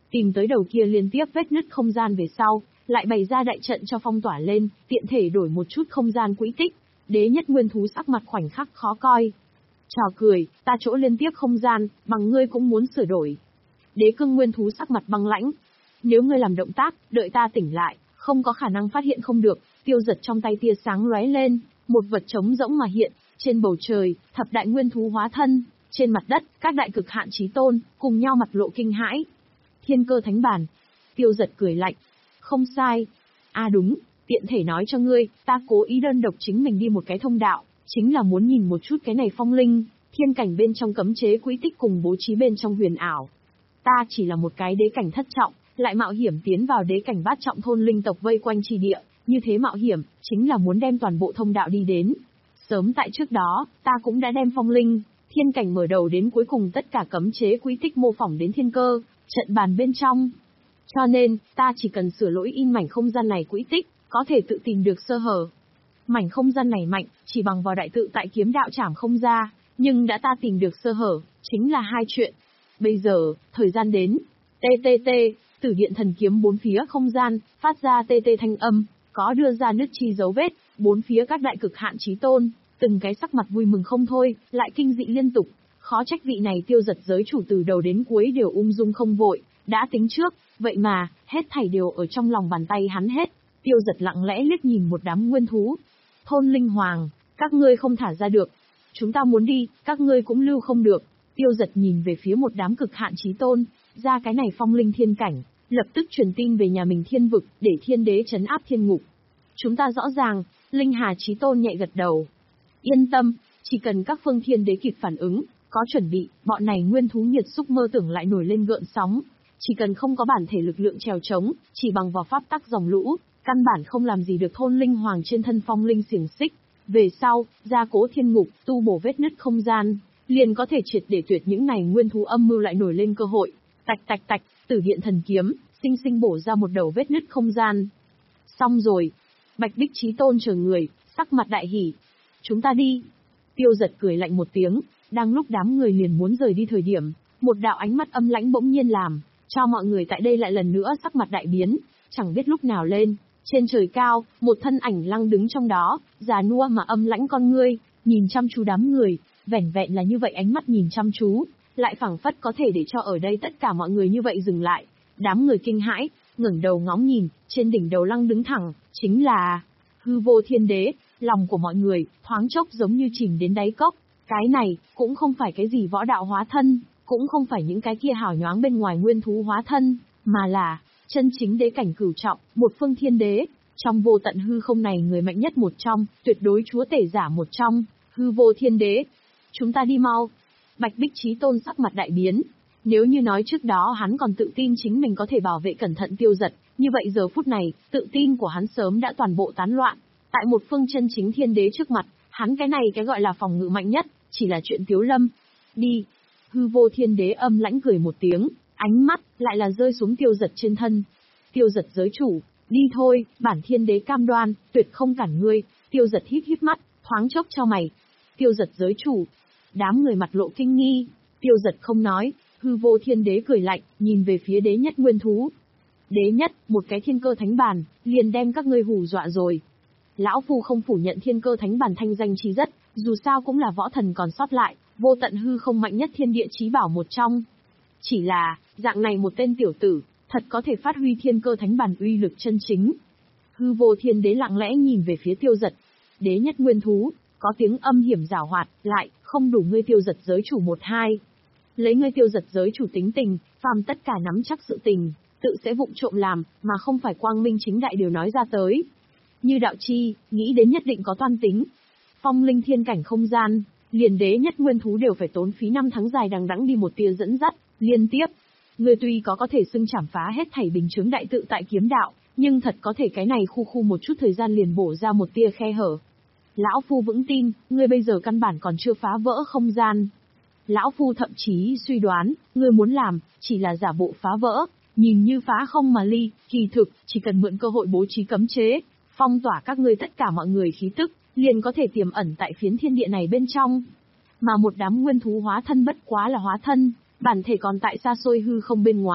tìm tới đầu kia liên tiếp vết nứt không gian về sau, lại bày ra đại trận cho phong tỏa lên, tiện thể đổi một chút không gian quỹ tích. Đế nhất nguyên thú sắc mặt khoảnh khắc khó coi. Trò cười, ta chỗ liên tiếp không gian, bằng ngươi cũng muốn sửa đổi. Đế cương nguyên thú sắc mặt băng lãnh. Nếu ngươi làm động tác, đợi ta tỉnh lại, không có khả năng phát hiện không được. Tiêu Giật trong tay tia sáng lóe lên, một vật trống rỗng mà hiện, trên bầu trời, thập đại nguyên thú hóa thân, trên mặt đất, các đại cực hạn chí tôn, cùng nhau mặt lộ kinh hãi. Thiên cơ thánh bản. Tiêu Giật cười lạnh. Không sai. À đúng, tiện thể nói cho ngươi, ta cố ý đơn độc chính mình đi một cái thông đạo, chính là muốn nhìn một chút cái này phong linh, thiên cảnh bên trong cấm chế quỹ tích cùng bố trí bên trong huyền ảo. Ta chỉ là một cái đế cảnh thất trọng, lại mạo hiểm tiến vào đế cảnh bát trọng thôn linh tộc vây quanh trì địa, như thế mạo hiểm, chính là muốn đem toàn bộ thông đạo đi đến. Sớm tại trước đó, ta cũng đã đem phong linh, thiên cảnh mở đầu đến cuối cùng tất cả cấm chế quỹ tích mô phỏng đến thiên cơ, trận bàn bên trong. Cho nên, ta chỉ cần sửa lỗi in mảnh không gian này quỹ tích, có thể tự tìm được sơ hở. Mảnh không gian này mạnh, chỉ bằng vào đại tự tại kiếm đạo trảm không ra, nhưng đã ta tìm được sơ hở, chính là hai chuyện. Bây giờ, thời gian đến. tê tê tê, tử điện thần kiếm bốn phía không gian, phát ra tê tê thanh âm, có đưa ra nứt chi dấu vết, bốn phía các đại cực hạn chí tôn, từng cái sắc mặt vui mừng không thôi, lại kinh dị liên tục. Khó trách vị này Tiêu Giật giới chủ từ đầu đến cuối đều ung dung không vội, đã tính trước, vậy mà, hết thảy đều ở trong lòng bàn tay hắn hết. Tiêu Giật lặng lẽ liếc nhìn một đám nguyên thú. Thôn linh hoàng, các ngươi không thả ra được. Chúng ta muốn đi, các ngươi cũng lưu không được. Tiêu Giật nhìn về phía một đám cực hạn chí tôn, ra cái này phong linh thiên cảnh, lập tức truyền tin về nhà mình thiên vực, để thiên đế trấn áp thiên ngục. Chúng ta rõ ràng, linh hà chí tôn nhẹ gật đầu. Yên tâm, chỉ cần các phương thiên đế kịp phản ứng, có chuẩn bị, bọn này nguyên thú nhiệt xúc mơ tưởng lại nổi lên gợn sóng. Chỉ cần không có bản thể lực lượng trèo trống, chỉ bằng vào pháp tắc dòng lũ, căn bản không làm gì được thôn linh hoàng trên thân phong linh xiềng xích. Về sau, gia cố thiên ngục, tu bổ vết nứt không gian, liền có thể triệt để tuyệt những này nguyên thú âm mưu lại nổi lên cơ hội. Tạch tạch tạch, tử điện thần kiếm, sinh sinh bổ ra một đầu vết nứt không gian. Xong rồi. Bạch Bích Chí Tôn chờ người, sắc mặt đại hỉ. Chúng ta đi. Tiêu Giật cười lạnh một tiếng, đang lúc đám người liền muốn rời đi thời điểm, một đạo ánh mắt âm lãnh bỗng nhiên làm cho mọi người tại đây lại lần nữa sắc mặt đại biến, chẳng biết lúc nào lên. Trên trời cao, một thân ảnh lăng đứng trong đó, già nua mà âm lãnh con ngươi, nhìn chăm chú đám người, vẻn vẹn là như vậy ánh mắt nhìn chăm chú, lại phảng phất có thể để cho ở đây tất cả mọi người như vậy dừng lại. Đám người kinh hãi, ngẩng đầu ngóng nhìn, trên đỉnh đầu lăng đứng thẳng, chính là Hư Vô Thiên Đế. Lòng của mọi người, thoáng chốc giống như chìm đến đáy cốc. Cái này, cũng không phải cái gì võ đạo hóa thân, cũng không phải những cái kia hào nhoáng bên ngoài nguyên thú hóa thân, mà là chân chính đế cảnh cửu trọng, một phương thiên đế, trong vô tận hư không này người mạnh nhất một trong, tuyệt đối chúa tể giả một trong, Hư Vô Thiên Đế. Chúng ta đi mau. Bạch Bích Chí Tôn sắc mặt đại biến. Nếu như nói trước đó hắn còn tự tin chính mình có thể bảo vệ cẩn thận Tiêu Giật, như vậy giờ phút này, tự tin của hắn sớm đã toàn bộ tán loạn. Tại một phương chân chính thiên đế trước mặt, hắn cái này cái gọi là phòng ngự mạnh nhất, chỉ là chuyện tiếu lâm. Đi. Hư Vô Thiên Đế âm lãnh cười một tiếng, ánh mắt lại là rơi xuống Tiêu Giật trên thân. Tiêu Giật giới chủ, đi thôi, bản thiên đế cam đoan, tuyệt không cản ngươi. Tiêu Giật híp híp mắt, thoáng chốc cho mày. Tiêu Giật giới chủ. Đám người mặt lộ kinh nghi. Tiêu Giật không nói. Hư Vô Thiên Đế cười lạnh, nhìn về phía đế nhất nguyên thú. Đế nhất, một cái thiên cơ thánh bàn, liền đem các ngươi hù dọa rồi. Lão Phu không phủ nhận thiên cơ thánh bàn thanh danh chí rất, dù sao cũng là võ thần còn sót lại, vô tận hư không mạnh nhất thiên địa chí bảo một trong. Chỉ là, dạng này một tên tiểu tử, thật có thể phát huy thiên cơ thánh bàn uy lực chân chính. Hư Vô Thiên Đế lặng lẽ nhìn về phía Tiêu Giật. Đế nhất nguyên thú, có tiếng âm hiểm giảo hoạt, lại, không đủ ngươi Tiêu Giật giới chủ một hai. Lấy ngươi Tiêu Giật giới chủ tính tình, phàm tất cả nắm chắc sự tình, tự sẽ vụng trộm làm, mà không phải quang minh chính đại điều nói ra tới. Như đạo chi, nghĩ đến nhất định có toan tính. Phong linh thiên cảnh không gian, liền đế nhất nguyên thú đều phải tốn phí năm tháng dài đằng đẵng đi một tia dẫn dắt, liên tiếp. Người tuy có có thể xưng chảm phá hết thảy bình chướng đại tự tại kiếm đạo, nhưng thật có thể cái này khu khu một chút thời gian liền bổ ra một tia khe hở. Lão Phu vững tin, ngươi bây giờ căn bản còn chưa phá vỡ không gian. Lão Phu thậm chí suy đoán, ngươi muốn làm, chỉ là giả bộ phá vỡ, nhìn như phá không mà ly, kỳ thực, chỉ cần mượn cơ hội bố trí cấm chế, phong tỏa các ngươi tất cả mọi người khí tức, liền có thể tiềm ẩn tại phiến thiên địa này bên trong. Mà một đám nguyên thú hóa thân bất quá là hóa thân, bản thể còn tại xa xôi hư không bên ngoài,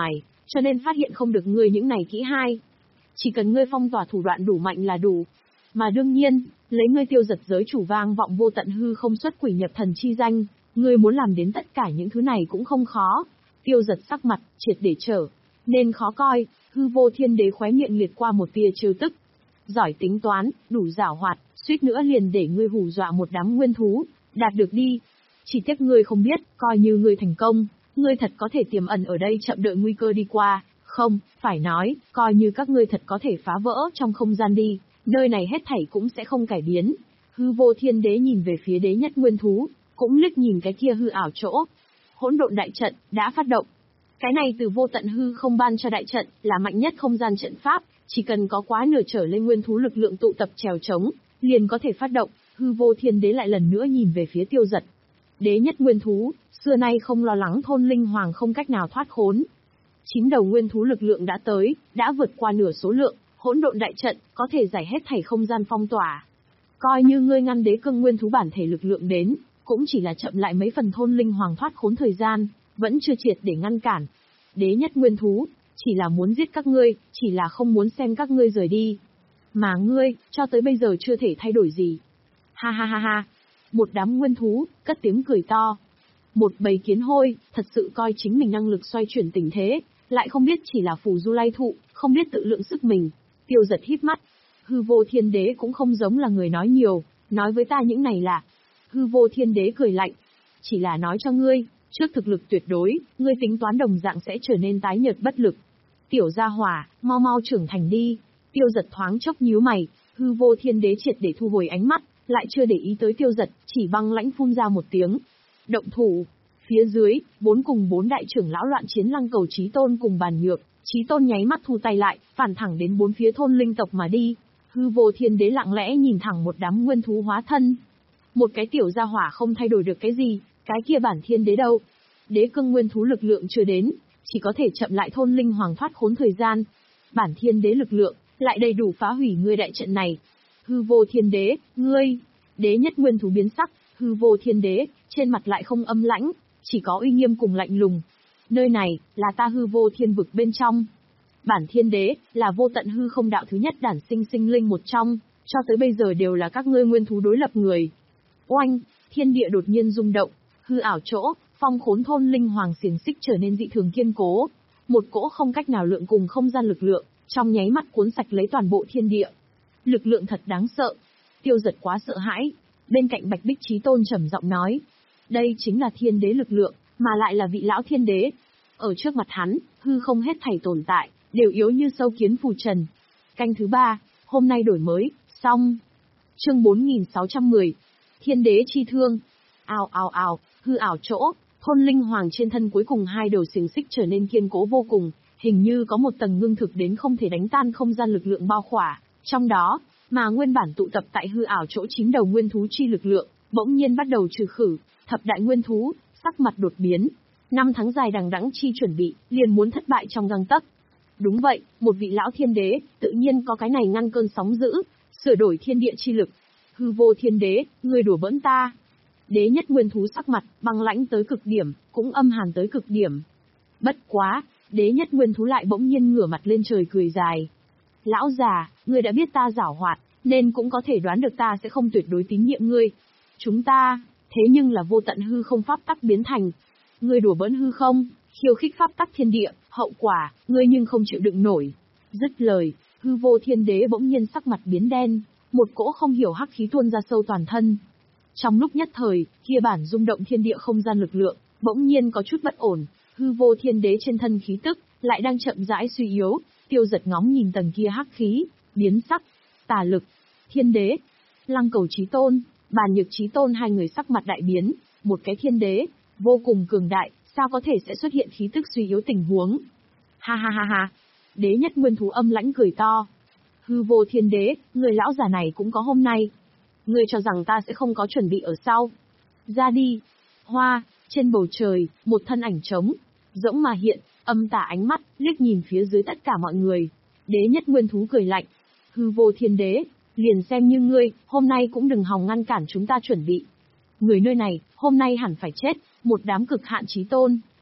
cho nên phát hiện không được ngươi những này kỹ hai. Chỉ cần ngươi phong tỏa thủ đoạn đủ mạnh là đủ. Mà đương nhiên, lấy ngươi Tiêu Giật giới chủ vang vọng vô tận hư không xuất quỷ nhập thần chi danh, ngươi muốn làm đến tất cả những thứ này cũng không khó. Tiêu Giật sắc mặt, triệt để trở nên khó coi, hư vô thiên đế khóe miệng liệt qua một tia trêu tức. Giỏi tính toán, đủ giảo hoạt, suýt nữa liền để ngươi hù dọa một đám nguyên thú, đạt được đi. Chỉ tiếc ngươi không biết, coi như ngươi thành công, ngươi thật có thể tiềm ẩn ở đây chậm đợi nguy cơ đi qua, không, phải nói, coi như các ngươi thật có thể phá vỡ trong không gian đi, nơi này hết thảy cũng sẽ không cải biến. Hư vô thiên đế nhìn về phía đế nhất nguyên thú, cũng liếc nhìn cái kia hư ảo chỗ. Hỗn độn đại trận, đã phát động. Cái này từ vô tận hư không ban cho đại trận, là mạnh nhất không gian trận pháp, chỉ cần có quá nửa trở lên nguyên thú lực lượng tụ tập trèo trống, liền có thể phát động. Hư vô thiên đế lại lần nữa nhìn về phía Tiêu Giật. Đế nhất nguyên thú, xưa nay không lo lắng thôn linh hoàng không cách nào thoát khốn. Chín đầu nguyên thú lực lượng đã tới, đã vượt qua nửa số lượng, hỗn độn đại trận, có thể giải hết thảy không gian phong tỏa. Coi như ngươi ngăn đế cương nguyên thú bản thể lực lượng đến, cũng chỉ là chậm lại mấy phần thôn linh hoàng thoát khốn thời gian, vẫn chưa triệt để ngăn cản. Đế nhất nguyên thú, chỉ là muốn giết các ngươi, chỉ là không muốn xem các ngươi rời đi. Mà ngươi, cho tới bây giờ chưa thể thay đổi gì. Ha ha ha ha. Một đám nguyên thú, cất tiếng cười to. Một bầy kiến hôi, thật sự coi chính mình năng lực xoay chuyển tình thế, lại không biết chỉ là phù du lay thụ, không biết tự lượng sức mình. Tiêu Giật híp mắt. Hư vô thiên đế cũng không giống là người nói nhiều, nói với ta những này là. Hư vô thiên đế cười lạnh. Chỉ là nói cho ngươi, trước thực lực tuyệt đối, ngươi tính toán đồng dạng sẽ trở nên tái nhợt bất lực. Tiểu gia hỏa, mau mau trưởng thành đi. Tiêu Giật thoáng chốc nhíu mày, hư vô thiên đế triệt để thu hồi ánh mắt, lại chưa để ý tới Tiêu Giật, chỉ băng lãnh phun ra một tiếng. Động thủ. Phía dưới, bốn cùng bốn đại trưởng lão loạn chiến Lăng Cầu Chí Tôn cùng Bàn Nhược, Chí Tôn nháy mắt thu tay lại, phản thẳng đến bốn phía thôn linh tộc mà đi. Hư vô thiên đế lặng lẽ nhìn thẳng một đám nguyên thú hóa thân. Một cái tiểu gia hỏa không thay đổi được cái gì, cái kia bản thiên đế đâu? Đế cương nguyên thú lực lượng chưa đến, chỉ có thể chậm lại thôn linh hoàng thoát khốn thời gian. Bản thiên đế lực lượng, lại đầy đủ phá hủy ngươi đại trận này. Hư vô thiên đế, ngươi, đế nhất nguyên thú biến sắc, hư vô thiên đế, trên mặt lại không âm lãnh, chỉ có uy nghiêm cùng lạnh lùng. Nơi này, là ta hư vô thiên vực bên trong. Bản thiên đế, là vô tận hư không đạo thứ nhất đản sinh sinh linh một trong, cho tới bây giờ đều là các ngươi nguyên thú đối lập người. Oanh, thiên địa đột nhiên rung động, hư ảo chỗ, phong khốn thôn linh hoàng xiềng xích trở nên dị thường kiên cố. Một cỗ không cách nào lượng cùng không gian lực lượng, trong nháy mắt cuốn sạch lấy toàn bộ thiên địa. Lực lượng thật đáng sợ. Tiêu Giật quá sợ hãi. Bên cạnh Bạch Bích Chí Tôn trầm giọng nói. Đây chính là thiên đế lực lượng, mà lại là vị lão thiên đế. Ở trước mặt hắn, hư không hết thảy tồn tại, đều yếu như sâu kiến phù trần. Canh thứ ba, hôm nay đổi mới, xong. Chương bốn nghìn sáu trăm mười. Thiên đế chi thương. Ào ào ào, hư ảo chỗ, thôn linh hoàng trên thân cuối cùng hai đầu xiềng xích trở nên kiên cố vô cùng, hình như có một tầng ngưng thực đến không thể đánh tan không gian lực lượng bao khỏa. Trong đó, mà nguyên bản tụ tập tại hư ảo chỗ chín đầu nguyên thú chi lực lượng, bỗng nhiên bắt đầu trừ khử, thập đại nguyên thú, sắc mặt đột biến. Năm tháng dài đằng đẵng chi chuẩn bị, liền muốn thất bại trong gang tấc. Đúng vậy, một vị lão thiên đế, tự nhiên có cái này ngăn cơn sóng dữ, sửa đổi thiên địa chi lực. Hư vô thiên đế, ngươi đùa bỡn ta. Đế nhất nguyên thú sắc mặt, băng lãnh tới cực điểm, cũng âm hàn tới cực điểm. Bất quá, đế nhất nguyên thú lại bỗng nhiên ngửa mặt lên trời cười dài. Lão già, ngươi đã biết ta giảo hoạt, nên cũng có thể đoán được ta sẽ không tuyệt đối tín nhiệm ngươi. Chúng ta, thế nhưng là vô tận hư không pháp tắc biến thành. Ngươi đùa bỡn hư không, khiêu khích pháp tắc thiên địa, hậu quả, ngươi nhưng không chịu đựng nổi. Dứt lời, hư vô thiên đế bỗng nhiên sắc mặt biến đen, một cỗ không hiểu hắc khí tuôn ra sâu toàn thân. Trong lúc nhất thời, kia bản rung động thiên địa không gian lực lượng, bỗng nhiên có chút bất ổn, hư vô thiên đế trên thân khí tức, lại đang chậm rãi suy yếu. Tiêu Giật ngóng nhìn tầng kia hắc khí, biến sắc, tà lực, thiên đế, Lăng Cầu Chí Tôn, Bàn Nhược Chí Tôn hai người sắc mặt đại biến, một cái thiên đế, vô cùng cường đại, sao có thể sẽ xuất hiện khí tức suy yếu tình huống. Ha ha ha ha, đế nhất nguyên thú âm lãnh cười to. Hư vô thiên đế, người lão già này cũng có hôm nay. Ngươi cho rằng ta sẽ không có chuẩn bị ở sau. Ra đi. Hoa, trên bầu trời, một thân ảnh trống, rỗng mà hiện, âm tà ánh mắt, liếc nhìn phía dưới tất cả mọi người. Đế nhất nguyên thú cười lạnh. Hư vô thiên đế, liền xem như ngươi, hôm nay cũng đừng hòng ngăn cản chúng ta chuẩn bị. Người nơi này, hôm nay hẳn phải chết, một đám cực hạn chí tôn,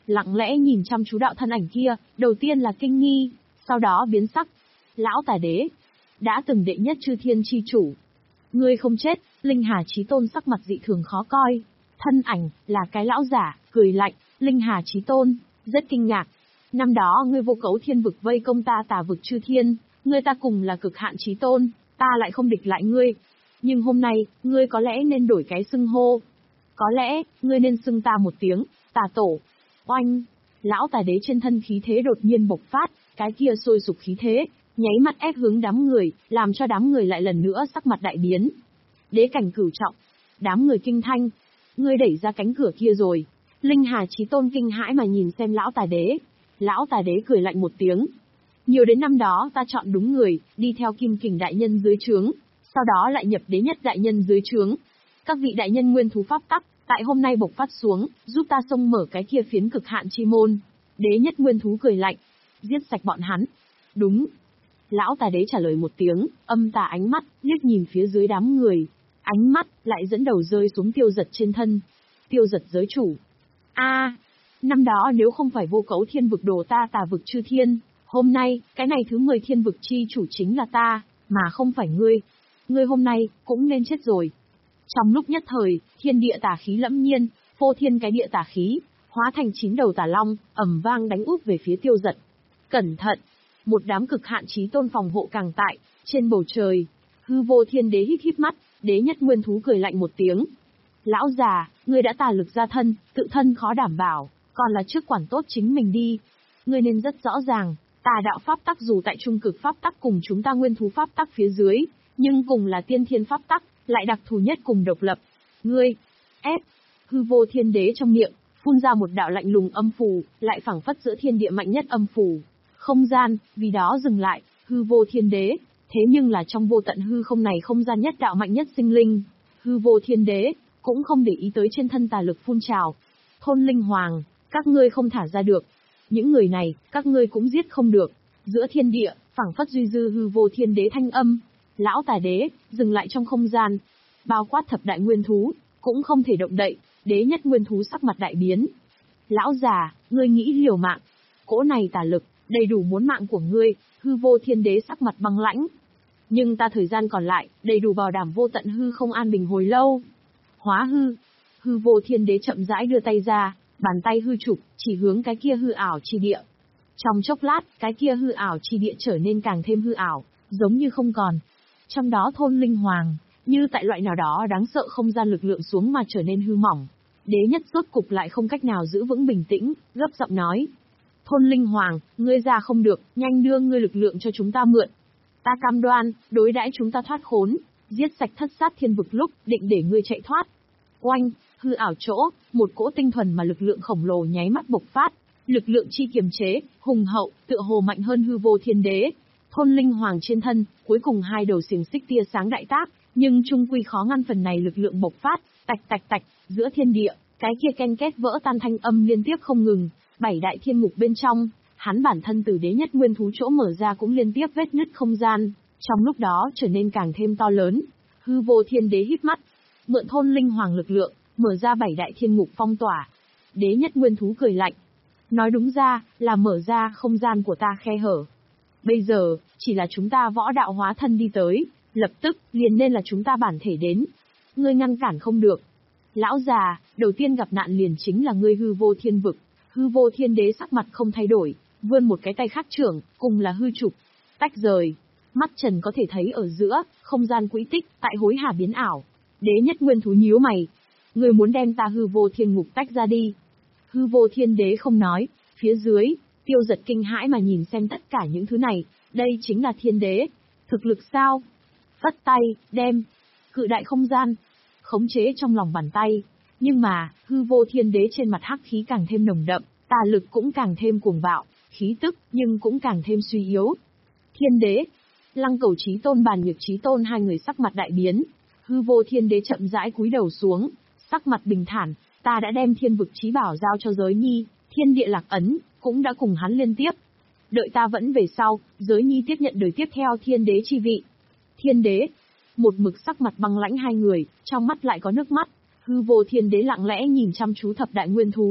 lặng lẽ nhìn chăm chú đạo thân ảnh kia, đầu tiên là kinh nghi, sau đó biến sắc. Lão Tà Đế, đã từng đệ nhất chư thiên chi chủ. Ngươi không chết. Linh Hà Chí Tôn sắc mặt dị thường khó coi. Thân ảnh, là cái lão giả, cười lạnh. Linh Hà Chí Tôn, rất kinh ngạc. Năm đó ngươi vô cấu thiên vực vây công ta Tà vực chư thiên, ngươi ta cùng là cực hạn Chí Tôn, ta lại không địch lại ngươi. Nhưng hôm nay, ngươi có lẽ nên đổi cái xưng hô. Có lẽ, ngươi nên xưng ta một tiếng, Tà Tổ. Oanh! Lão Tà Đế trên thân khí thế đột nhiên bộc phát, cái kia sôi sục khí thế, nháy mắt ép hướng đám người, làm cho đám người lại lần nữa sắc mặt đại biến. Đế cảnh cửu trọng. Đám người kinh thanh. Ngươi đẩy ra cánh cửa kia rồi. Linh Hà Chí Tôn kinh hãi mà nhìn xem Lão Tà Đế. Lão Tà Đế cười lạnh một tiếng. Nhiều đến năm đó ta chọn đúng người, đi theo Kim Kình đại nhân dưới trướng, sau đó lại nhập Đế nhất đại nhân dưới trướng. Các vị đại nhân nguyên thú pháp tắc, tại hôm nay bộc phát xuống, giúp ta xông mở cái kia phiến cực hạn chi môn. Đế nhất nguyên thú cười lạnh. Giết sạch bọn hắn. Đúng. Lão Tà Đế trả lời một tiếng, âm tà ánh mắt, liếc nhìn phía dưới đám người. Ánh mắt, lại dẫn đầu rơi xuống Tiêu Giật trên thân. Tiêu Giật giới chủ. a năm đó nếu không phải vô cấu thiên vực đồ ta Tà vực chư thiên, hôm nay, cái này thứ mười thiên vực chi chủ chính là ta, mà không phải ngươi. Ngươi hôm nay, cũng nên chết rồi. Trong lúc nhất thời, thiên địa tà khí lẫm nhiên, phô thiên cái địa tà khí, hóa thành chín đầu tà long, ầm vang đánh úp về phía Tiêu Giật. Cẩn thận! Một đám cực hạn chí tôn phòng hộ càng tại, trên bầu trời. Hư Vô Thiên Đế híp híp mắt, Đế nhất nguyên thú cười lạnh một tiếng. Lão già, ngươi đã tà lực ra thân, tự thân khó đảm bảo, còn là trước quản tốt chính mình đi. Ngươi nên rất rõ ràng, tà đạo pháp tắc dù tại trung cực pháp tắc cùng chúng ta nguyên thú pháp tắc phía dưới, nhưng cùng là tiên thiên pháp tắc, lại đặc thù nhất cùng độc lập. Ngươi, ép, Hư Vô Thiên Đế trong miệng, phun ra một đạo lạnh lùng âm phù, lại phảng phất giữa thiên địa mạnh nhất âm phù. Không gian, vì đó dừng lại, Hư Vô Thiên Đế, thế nhưng là trong vô tận hư không này không gian nhất đạo mạnh nhất sinh linh. Hư Vô Thiên Đế, cũng không để ý tới trên thân tà lực phun trào. Thôn Linh Hoàng, các ngươi không thả ra được. Những người này, các ngươi cũng giết không được. Giữa thiên địa, phảng phất duy dư Hư Vô Thiên Đế thanh âm. Lão Tà Đế, dừng lại trong không gian. Bao quát thập đại nguyên thú, cũng không thể động đậy. Đế nhất nguyên thú sắc mặt đại biến. Lão già, ngươi nghĩ liều mạng. Cỗ này tà lực, đầy đủ muốn mạng của ngươi. Hư Vô Thiên Đế sắc mặt băng lãnh. Nhưng ta thời gian còn lại, đầy đủ bảo đảm vô tận hư không an bình hồi lâu. Hóa hư. Hư Vô Thiên Đế chậm rãi đưa tay ra, bàn tay hư trục, chỉ hướng cái kia hư ảo chi địa. Trong chốc lát, cái kia hư ảo chi địa trở nên càng thêm hư ảo, giống như không còn. Trong đó Thôn Linh Hoàng, như tại loại nào đó đáng sợ không gian lực lượng xuống mà trở nên hư mỏng. Đế nhất rốt cục lại không cách nào giữ vững bình tĩnh, gấp giọng nói. Thôn Linh Hoàng, ngươi ra không được, nhanh đưa ngươi lực lượng cho chúng ta mượn. Ta cam đoan, đối đãi chúng ta thoát khốn, giết sạch thất sát thiên vực lúc, định để ngươi chạy thoát. Oanh, hư ảo chỗ, một cỗ tinh thuần mà lực lượng khổng lồ nháy mắt bộc phát, lực lượng chi kiềm chế, hùng hậu, tựa hồ mạnh hơn Hư Vô Thiên Đế. Thôn Linh Hoàng trên thân, cuối cùng hai đầu xiềng xích tia sáng đại tác, nhưng trung quy khó ngăn phần này lực lượng bộc phát, tạch tạch tạch, giữa thiên địa, cái kia ken két vỡ tan thanh âm liên tiếp không ngừng, bảy đại thiên ngục bên trong, hắn bản thân từ đế nhất nguyên thú chỗ mở ra cũng liên tiếp vết nứt không gian, trong lúc đó trở nên càng thêm to lớn. Hư Vô Thiên Đế híp mắt, mượn Thôn Linh Hoàng lực lượng, mở ra bảy đại thiên ngục phong tỏa. Đế nhất nguyên thú cười lạnh, nói đúng ra, là mở ra không gian của ta khe hở. Bây giờ, chỉ là chúng ta võ đạo hóa thân đi tới, lập tức, liền nên là chúng ta bản thể đến. Ngươi ngăn cản không được. Lão già, đầu tiên gặp nạn liền chính là ngươi Hư Vô Thiên vực. Hư Vô Thiên Đế sắc mặt không thay đổi, vươn một cái tay khác trưởng, cùng là hư trục. Tách rời. Mắt Trần có thể thấy ở giữa, không gian quỹ tích, tại hối hả biến ảo. Đế nhất nguyên thú nhíu mày. Ngươi muốn đem ta Hư Vô Thiên ngục tách ra đi. Hư Vô Thiên Đế không nói, phía dưới, Tiêu Giật kinh hãi mà nhìn xem tất cả những thứ này, đây chính là Thiên Đế. Thực lực sao? Phất tay, đem. Cự đại không gian. Khống chế trong lòng bàn tay. Nhưng mà, Hư Vô Thiên Đế trên mặt hắc khí càng thêm nồng đậm, tà lực cũng càng thêm cuồng bạo, khí tức, nhưng cũng càng thêm suy yếu. Thiên Đế, Lăng Cầu Chí Tôn Bàn Nhược Chí Tôn hai người sắc mặt đại biến. Hư Vô Thiên Đế chậm rãi cúi đầu xuống, sắc mặt bình thản, ta đã đem thiên vực chí bảo giao cho Giới Nhi, thiên địa lạc ấn, cũng đã cùng hắn liên tiếp. Đợi ta vẫn về sau, Giới Nhi tiếp nhận đời tiếp theo Thiên Đế chi vị. Thiên Đế, một mực sắc mặt băng lãnh hai người, trong mắt lại có nước mắt. Hư Vô Thiên Đế lặng lẽ nhìn chăm chú thập đại nguyên thú.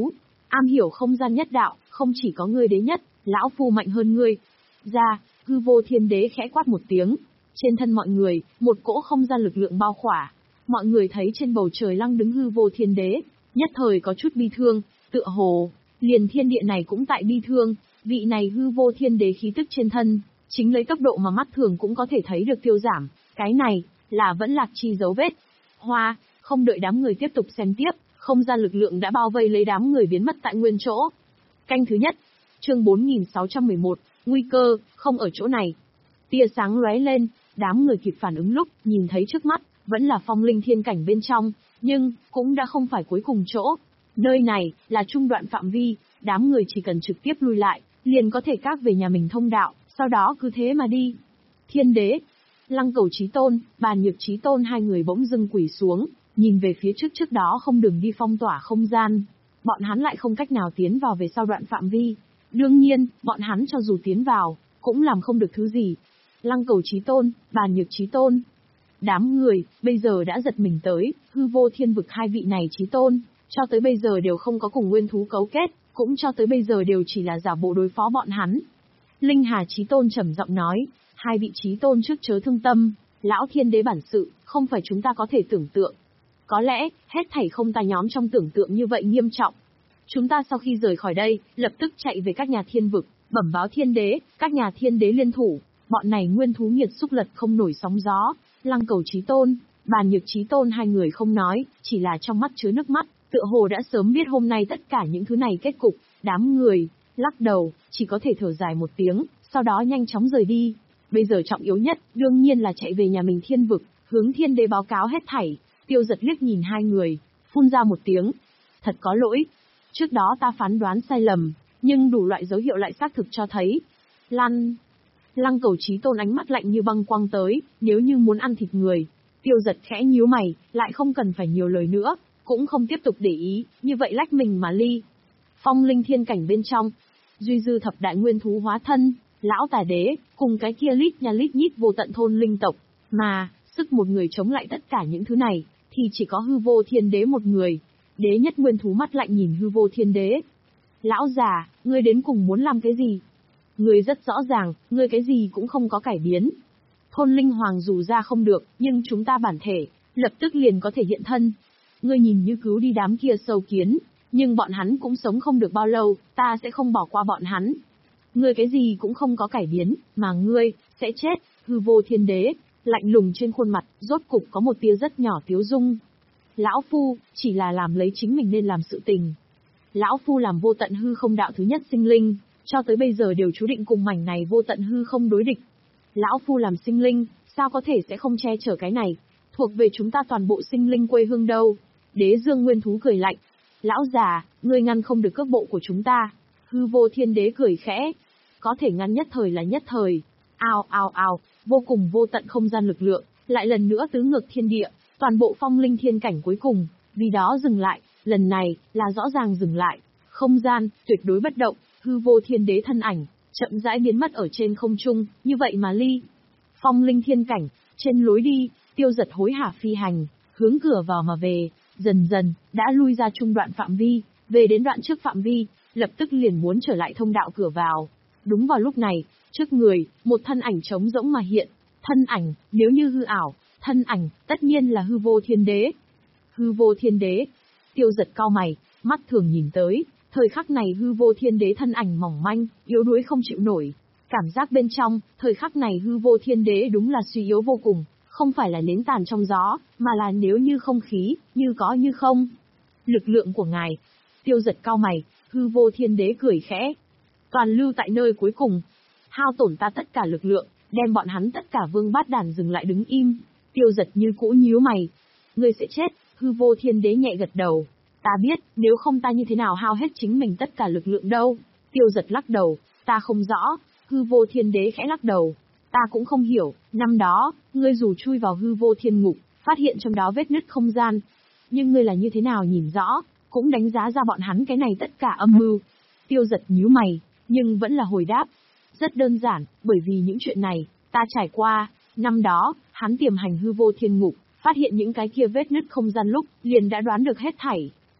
am hiểu không gian nhất đạo, không chỉ có ngươi đế nhất, lão phu mạnh hơn ngươi. Ra, hư vô thiên đế khẽ quát một tiếng. Trên thân mọi người, một cỗ không gian lực lượng bao khỏa. Mọi người thấy trên bầu trời lăng đứng hư vô thiên đế, nhất thời có chút bi thương, tựa hồ, liền thiên địa này cũng tại bi thương, vị này hư vô thiên đế khí tức trên thân, chính lấy cấp độ mà mắt thường cũng có thể thấy được tiêu giảm, cái này, là vẫn lạc chi dấu vết. Hoa, không đợi đám người tiếp tục xem tiếp, không gian lực lượng đã bao vây lấy đám người biến mất tại nguyên chỗ. Canh thứ nhất, chương bốn nghìn sáu trăm mười một, nguy cơ, không ở chỗ này. Tia sáng lóe lên, đám người kịp phản ứng lúc, nhìn thấy trước mắt, vẫn là phong linh thiên cảnh bên trong, nhưng, cũng đã không phải cuối cùng chỗ. Nơi này, là trung đoạn phạm vi, đám người chỉ cần trực tiếp lui lại, liền có thể các về nhà mình thông đạo, sau đó cứ thế mà đi. Thiên đế, Lăng Cầu Chí Tôn, Bàn Nhược Chí Tôn hai người bỗng dưng quỳ xuống, nhìn về phía trước trước đó không đường đi phong tỏa không gian. Bọn hắn lại không cách nào tiến vào về sau đoạn phạm vi. Đương nhiên, bọn hắn cho dù tiến vào, cũng làm không được thứ gì. Lăng Cầu Chí Tôn, Bàn Nhược Chí Tôn. Đám người, bây giờ đã giật mình tới, hư vô thiên vực hai vị này Chí Tôn, cho tới bây giờ đều không có cùng nguyên thú cấu kết, cũng cho tới bây giờ đều chỉ là giả bộ đối phó bọn hắn. Linh Hà Chí Tôn trầm giọng nói, hai vị Chí Tôn trước chớ thương tâm, lão thiên đế bản sự, không phải chúng ta có thể tưởng tượng. Có lẽ, hết thảy không ta nhóm trong tưởng tượng như vậy nghiêm trọng. Chúng ta sau khi rời khỏi đây, lập tức chạy về các nhà thiên vực, bẩm báo thiên đế, các nhà thiên đế liên thủ, bọn này nguyên thú nghiệt xúc lật không nổi sóng gió. Lăng Cầu Chí Tôn, Bàn Nhược Chí Tôn hai người không nói, chỉ là trong mắt chứa nước mắt, tựa hồ đã sớm biết hôm nay tất cả những thứ này kết cục, đám người, lắc đầu, chỉ có thể thở dài một tiếng, sau đó nhanh chóng rời đi. Bây giờ trọng yếu nhất, đương nhiên là chạy về nhà mình thiên vực, hướng thiên đế báo cáo hết thảy. Tiêu Giật liếc nhìn hai người, phun ra một tiếng. Thật có lỗi. Trước đó ta phán đoán sai lầm, nhưng đủ loại dấu hiệu lại xác thực cho thấy. Lăn. Lăng Cầu Chí Tôn ánh mắt lạnh như băng quang tới, nếu như muốn ăn thịt người. Tiêu Giật khẽ nhíu mày, lại không cần phải nhiều lời nữa, cũng không tiếp tục để ý, như vậy lách mình mà ly. Phong linh thiên cảnh bên trong, duy dư thập đại nguyên thú hóa thân, lão tà đế, cùng cái kia lít nha lít nhít vô tận thôn linh tộc, mà, sức một người chống lại tất cả những thứ này, thì chỉ có hư vô thiên đế một người. Đế nhất nguyên thú mắt lạnh nhìn hư vô thiên đế. Lão già, ngươi đến cùng muốn làm cái gì? Ngươi rất rõ ràng, ngươi cái gì cũng không có cải biến. Thôn linh hoàng dù ra không được, nhưng chúng ta bản thể, lập tức liền có thể hiện thân. Ngươi nhìn như cứu đi đám kia sâu kiến, nhưng bọn hắn cũng sống không được bao lâu, ta sẽ không bỏ qua bọn hắn. Ngươi cái gì cũng không có cải biến, mà ngươi, sẽ chết, hư vô thiên đế, lạnh lùng trên khuôn mặt, rốt cục có một tia rất nhỏ tiếu dung. Lão Phu, chỉ là làm lấy chính mình nên làm sự tình. Lão Phu làm vô tận hư không đạo thứ nhất sinh linh, cho tới bây giờ đều chú định cùng mảnh này vô tận hư không đối địch. Lão Phu làm sinh linh, sao có thể sẽ không che chở cái này, thuộc về chúng ta toàn bộ sinh linh quê hương đâu. Đế dương nguyên thú cười lạnh. Lão già, ngươi ngăn không được cước bộ của chúng ta. Hư vô thiên đế cười khẽ. Có thể ngăn nhất thời là nhất thời. Ao ao ao, vô cùng vô tận không gian lực lượng, lại lần nữa tứ ngược thiên địa, toàn bộ phong linh thiên cảnh cuối cùng, vì đó dừng lại, lần này, là rõ ràng dừng lại. Không gian, tuyệt đối bất động, hư vô thiên đế thân ảnh, chậm rãi biến mất ở trên không trung, như vậy mà ly. Phong linh thiên cảnh, trên lối đi, Tiêu Giật hối hả phi hành, hướng cửa vào mà về, dần dần, đã lui ra trung đoạn phạm vi, về đến đoạn trước phạm vi, lập tức liền muốn trở lại thông đạo cửa vào. Đúng vào lúc này, trước người, một thân ảnh trống rỗng mà hiện. Thân ảnh, nếu như hư ảo, thân ảnh, tất nhiên là hư vô thiên đế. Hư vô thiên đế. Tiêu Giật cau mày, mắt thường nhìn tới, thời khắc này hư vô thiên đế thân ảnh mỏng manh, yếu đuối không chịu nổi. Cảm giác bên trong, thời khắc này hư vô thiên đế đúng là suy yếu vô cùng, không phải là nến tàn trong gió, mà là nếu như không khí, như có như không. Lực lượng của ngài. Tiêu Giật cau mày, hư vô thiên đế cười khẽ. Toàn lưu tại nơi cuối cùng. Hao tổn ta tất cả lực lượng, đem bọn hắn tất cả vương bát đàn dừng lại đứng im. Tiêu Giật như cũ nhíu mày. Ngươi sẽ chết, hư vô thiên đế nhẹ gật đầu. Ta biết, nếu không ta như thế nào hao hết chính mình tất cả lực lượng đâu. Tiêu Giật lắc đầu, ta không rõ. Hư vô thiên đế khẽ lắc đầu. Ta cũng không hiểu, năm đó, ngươi dù chui vào hư vô thiên ngục, phát hiện trong đó vết nứt không gian. Nhưng ngươi là như thế nào nhìn rõ, cũng đánh giá ra bọn hắn cái này tất cả âm mưu. Tiêu Giật nhíu mày, nhưng vẫn là hồi đáp. Rất đơn giản, bởi vì những chuyện này, ta trải qua, năm đó, hắn tiềm hành hư vô thiên ngục, phát hiện những cái kia vết nứt không gian lúc, liền đã đoán được hết thảy.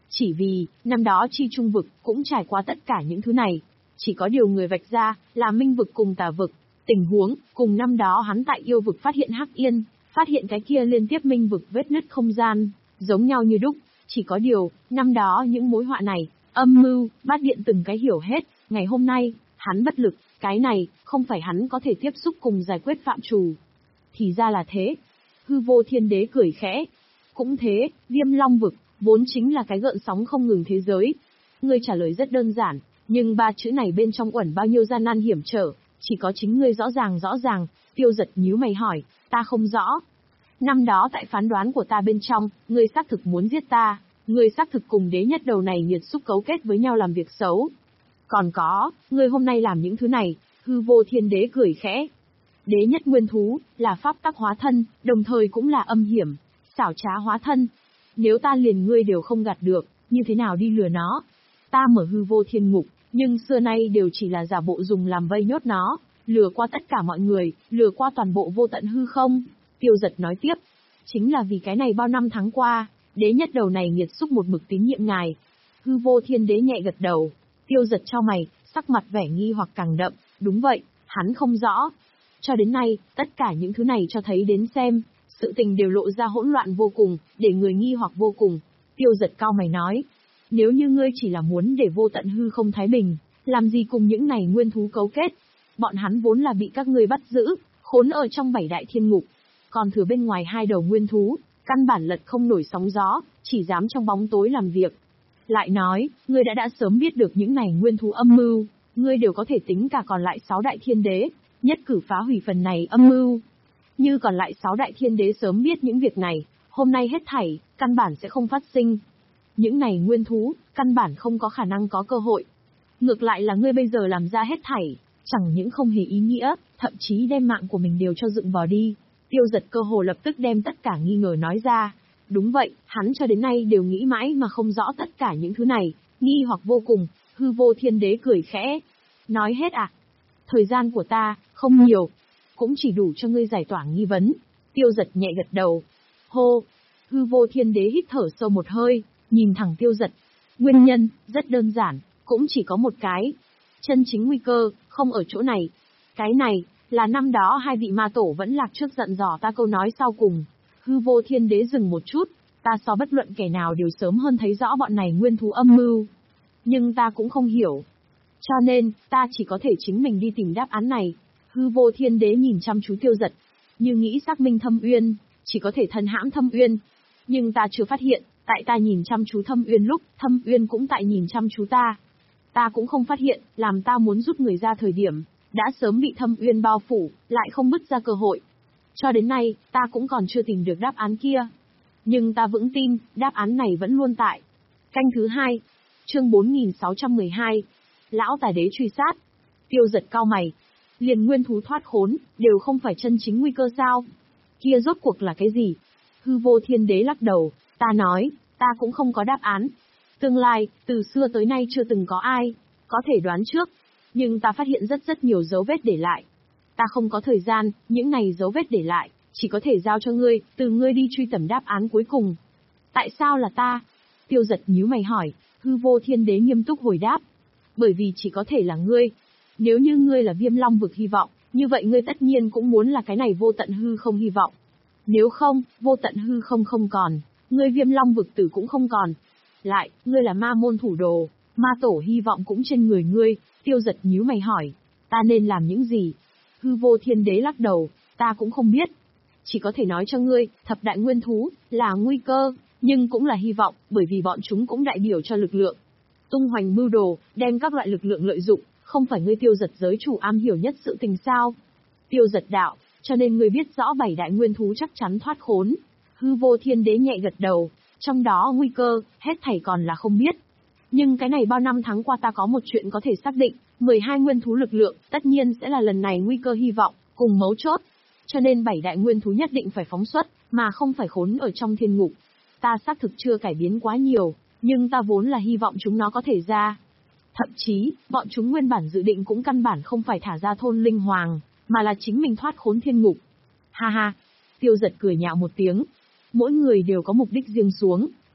Chỉ vì, năm đó chi trung vực cũng trải qua tất cả những thứ này. Chỉ có điều người vạch ra, là minh vực cùng tà vực. Tình huống, cùng năm đó hắn tại yêu vực phát hiện Hắc Yên, phát hiện cái kia liên tiếp minh vực vết nứt không gian, giống nhau như đúc. Chỉ có điều, năm đó những mối họa này, âm mưu, bát điện từng cái hiểu hết. Ngày hôm nay, hắn bất lực, cái này, không phải hắn có thể tiếp xúc cùng giải quyết phạm trù. Thì ra là thế. Hư vô thiên đế cười khẽ. Cũng thế, viêm long vực, vốn chính là cái gợn sóng không ngừng thế giới. Ngươi trả lời rất đơn giản, nhưng ba chữ này bên trong uẩn bao nhiêu gian nan hiểm trở, chỉ có chính ngươi rõ ràng rõ ràng. Tiêu Giật nhíu mày hỏi, ta không rõ. Năm đó tại phán đoán của ta bên trong, ngươi xác thực muốn giết ta, ngươi xác thực cùng đế nhất đầu này nghiệt xúc cấu kết với nhau làm việc xấu. Còn có, ngươi hôm nay làm những thứ này, hư vô thiên đế cười khẽ. Đế nhất nguyên thú, là pháp tắc hóa thân, đồng thời cũng là âm hiểm, xảo trá hóa thân. Nếu ta liền ngươi đều không gạt được, như thế nào đi lừa nó? Ta mở hư vô thiên ngục, nhưng xưa nay đều chỉ là giả bộ dùng làm vây nhốt nó, lừa qua tất cả mọi người, lừa qua toàn bộ vô tận hư không. Tiêu Giật nói tiếp, chính là vì cái này bao năm tháng qua, đế nhất đầu này nghiệt xúc một mực tín nhiệm ngài. Hư vô thiên đế nhẹ gật đầu. Tiêu Giật chau mày, sắc mặt vẻ nghi hoặc càng đậm, đúng vậy, hắn không rõ. Cho đến nay, tất cả những thứ này cho thấy đến xem, sự tình đều lộ ra hỗn loạn vô cùng, để người nghi hoặc vô cùng. Tiêu Giật cau mày nói, nếu như ngươi chỉ là muốn để vô tận hư không thái bình, làm gì cùng những này nguyên thú cấu kết? Bọn hắn vốn là bị các ngươi bắt giữ, khốn ở trong bảy đại thiên ngục, còn thừa bên ngoài hai đầu nguyên thú, căn bản lật không nổi sóng gió, chỉ dám trong bóng tối làm việc. Lại nói, ngươi đã đã sớm biết được những này nguyên thú âm mưu, ngươi đều có thể tính cả còn lại sáu đại thiên đế, nhất cử phá hủy phần này âm mưu. Như còn lại sáu đại thiên đế sớm biết những việc này, hôm nay hết thảy, căn bản sẽ không phát sinh. Những này nguyên thú, căn bản không có khả năng có cơ hội. Ngược lại là ngươi bây giờ làm ra hết thảy, chẳng những không hề ý nghĩa, thậm chí đem mạng của mình đều cho dựng vào đi. Tiêu Giật cơ hồ lập tức đem tất cả nghi ngờ nói ra. Đúng vậy, hắn cho đến nay đều nghĩ mãi mà không rõ tất cả những thứ này, nghi hoặc vô cùng. Hư vô thiên đế cười khẽ. Nói hết à? Thời gian của ta, không nhiều, cũng chỉ đủ cho ngươi giải tỏa nghi vấn. Tiêu Giật nhẹ gật đầu. Hô! Hư vô thiên đế hít thở sâu một hơi, nhìn thẳng Tiêu Giật. Nguyên nhân, rất đơn giản, cũng chỉ có một cái. Chân chính nguy cơ, không ở chỗ này. Cái này, là năm đó hai vị ma tổ vẫn lạc trước dặn dò ta câu nói sau cùng. Hư vô thiên đế dừng một chút, ta so bất luận kẻ nào đều sớm hơn thấy rõ bọn này nguyên thú âm mưu. Nhưng ta cũng không hiểu. Cho nên, ta chỉ có thể chính mình đi tìm đáp án này. Hư vô thiên đế nhìn chăm chú Tiêu Giật, như nghĩ xác minh Thâm Uyên, chỉ có thể thân hãm Thâm Uyên. Nhưng ta chưa phát hiện, tại ta nhìn chăm chú Thâm Uyên lúc, Thâm Uyên cũng tại nhìn chăm chú ta. Ta cũng không phát hiện, làm ta muốn rút người ra thời điểm, đã sớm bị Thâm Uyên bao phủ, lại không bứt ra cơ hội. Cho đến nay, ta cũng còn chưa tìm được đáp án kia. Nhưng ta vững tin, đáp án này vẫn luôn tại. Canh thứ hai, chương bốn nghìn sáu trăm mười hai, Lão Tài Đế truy sát. Tiêu Giật cau mày, liền nguyên thú thoát khốn, đều không phải chân chính nguy cơ sao? Kia rốt cuộc là cái gì? Hư vô thiên đế lắc đầu, ta nói, ta cũng không có đáp án. Tương lai, từ xưa tới nay chưa từng có ai, có thể đoán trước. Nhưng ta phát hiện rất rất nhiều dấu vết để lại. Ta không có thời gian, những này dấu vết để lại, chỉ có thể giao cho ngươi, từ ngươi đi truy tầm đáp án cuối cùng. Tại sao là ta? Tiêu Giật nhíu mày hỏi, hư vô thiên đế nghiêm túc hồi đáp. Bởi vì chỉ có thể là ngươi. Nếu như ngươi là viêm long vực hy vọng, như vậy ngươi tất nhiên cũng muốn là cái này vô tận hư không hy vọng. Nếu không, vô tận hư không không còn, ngươi viêm long vực tử cũng không còn. Lại, ngươi là ma môn thủ đồ, ma tổ hy vọng cũng trên người ngươi. Tiêu Giật nhíu mày hỏi, ta nên làm những gì? Hư vô thiên đế lắc đầu, ta cũng không biết. Chỉ có thể nói cho ngươi, thập đại nguyên thú, là nguy cơ, nhưng cũng là hy vọng, bởi vì bọn chúng cũng đại biểu cho lực lượng. Tung hoành mưu đồ, đem các loại lực lượng lợi dụng, không phải ngươi Tiêu Giật giới chủ am hiểu nhất sự tình sao? Tiêu Giật đạo, cho nên ngươi biết rõ bảy đại nguyên thú chắc chắn thoát khốn. Hư vô thiên đế nhẹ gật đầu, trong đó nguy cơ, hết thảy còn là không biết. Nhưng cái này bao năm tháng qua ta có một chuyện có thể xác định, mười hai nguyên thú lực lượng, tất nhiên sẽ là lần này nguy cơ hy vọng, cùng mấu chốt. Cho nên bảy đại nguyên thú nhất định phải phóng xuất, mà không phải khốn ở trong thiên ngục. Ta xác thực chưa cải biến quá nhiều, nhưng ta vốn là hy vọng chúng nó có thể ra. Thậm chí, bọn chúng nguyên bản dự định cũng căn bản không phải thả ra thôn linh hoàng, mà là chính mình thoát khốn thiên ngục. Ha ha, Tiêu Giật cười nhạo một tiếng. Mỗi người đều có mục đích riêng xuống,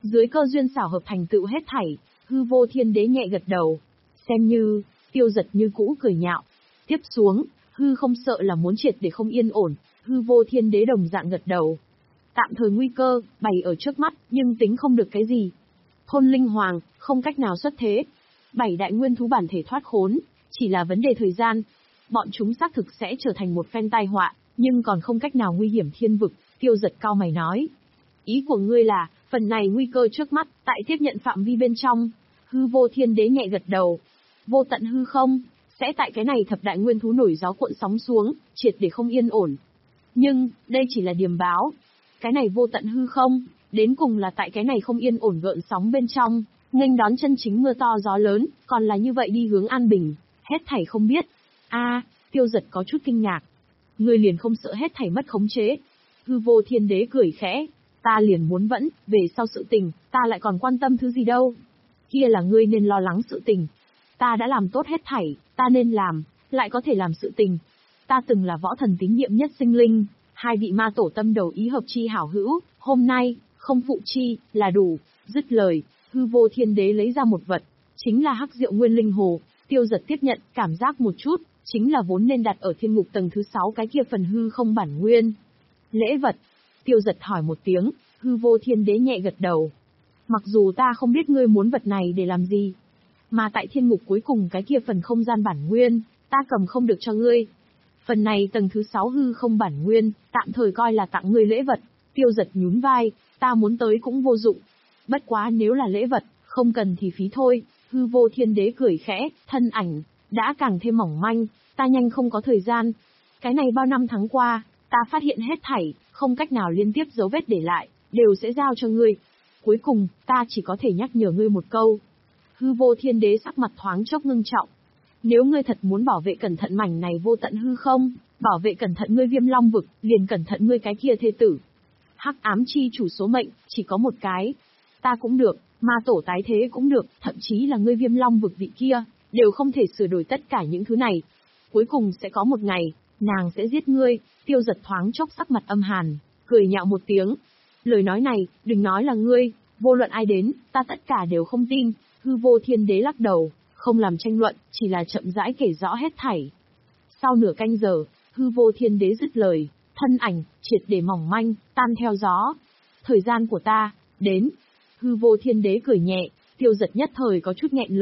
Dưới cơ duyên xảo hợp thành tựu hết thảy, hư vô thiên đế nhẹ gật đầu. Xem như, Tiêu Giật như cũ cười nhạo. Tiếp xuống, hư không sợ là muốn triệt để không yên ổn, hư vô thiên đế đồng dạng gật đầu. Tạm thời nguy cơ, bày ở trước mắt, nhưng tính không được cái gì. Thôn Linh Hoàng, không cách nào xuất thế. Bảy đại nguyên thú bản thể thoát khốn, chỉ là vấn đề thời gian. Bọn chúng xác thực sẽ trở thành một phen tai họa, nhưng còn không cách nào nguy hiểm thiên vực, Tiêu Giật cao mày nói. Ý của ngươi là, phần này nguy cơ trước mắt, tại tiếp nhận phạm vi bên trong. Hư vô thiên đế nhẹ gật đầu. Vô tận hư không, sẽ tại cái này thập đại nguyên thú nổi gió cuộn sóng xuống, triệt để không yên ổn. Nhưng, đây chỉ là điềm báo. Cái này vô tận hư không, đến cùng là tại cái này không yên ổn gợn sóng bên trong, nghênh đón chân chính mưa to gió lớn, còn là như vậy đi hướng an bình, hết thảy không biết. A, Tiêu Giật có chút kinh ngạc. Ngươi liền không sợ hết thảy mất khống chế? Hư vô thiên đế cười khẽ. Ta liền muốn vẫn, về sau sự tình, ta lại còn quan tâm thứ gì đâu. Kia là ngươi nên lo lắng sự tình. Ta đã làm tốt hết thảy, ta nên làm, lại có thể làm sự tình. Ta từng là võ thần tín nhiệm nhất sinh linh, hai vị ma tổ tâm đầu ý hợp chi hảo hữu, hôm nay, không phụ chi, là đủ. Dứt lời, hư vô thiên đế lấy ra một vật, chính là hắc diệu nguyên linh hồ. Tiêu Giật tiếp nhận, cảm giác một chút, chính là vốn nên đặt ở thiên ngục tầng thứ sáu cái kia phần hư không bản nguyên. Lễ vật. Tiêu Giật hỏi một tiếng, hư vô thiên đế nhẹ gật đầu. Mặc dù ta không biết ngươi muốn vật này để làm gì, mà tại thiên ngục cuối cùng cái kia phần không gian bản nguyên, ta cầm không được cho ngươi. Phần này tầng thứ sáu hư không bản nguyên, tạm thời coi là tặng ngươi lễ vật. Tiêu Giật nhún vai, ta muốn tới cũng vô dụng. Bất quá nếu là lễ vật, không cần thì phí thôi. Hư vô thiên đế cười khẽ, thân ảnh, đã càng thêm mỏng manh, ta nhanh không có thời gian. Cái này bao năm tháng qua, ta phát hiện hết thảy, không cách nào liên tiếp dấu vết để lại, đều sẽ giao cho ngươi. Cuối cùng, ta chỉ có thể nhắc nhở ngươi một câu. Hư vô thiên đế sắc mặt thoáng chốc ngưng trọng. Nếu ngươi thật muốn bảo vệ cẩn thận mảnh này vô tận hư không, bảo vệ cẩn thận ngươi Viêm Long vực, liền cẩn thận ngươi cái kia thê tử. Hắc ám chi chủ số mệnh, chỉ có một cái. Ta cũng được, ma tổ tái thế cũng được, thậm chí là ngươi Viêm Long vực vị kia, đều không thể sửa đổi tất cả những thứ này. Cuối cùng sẽ có một ngày, nàng sẽ giết ngươi. Tiêu Giật thoáng chốc sắc mặt âm hàn, cười nhạo một tiếng. Lời nói này, đừng nói là ngươi, vô luận ai đến, ta tất cả đều không tin. Hư vô thiên đế lắc đầu, không làm tranh luận, chỉ là chậm rãi kể rõ hết thảy. Sau nửa canh giờ, hư vô thiên đế dứt lời, thân ảnh, triệt để mỏng manh, tan theo gió. Thời gian của ta, đến. Hư vô thiên đế cười nhẹ, Tiêu Giật nhất thời có chút nghẹn lời.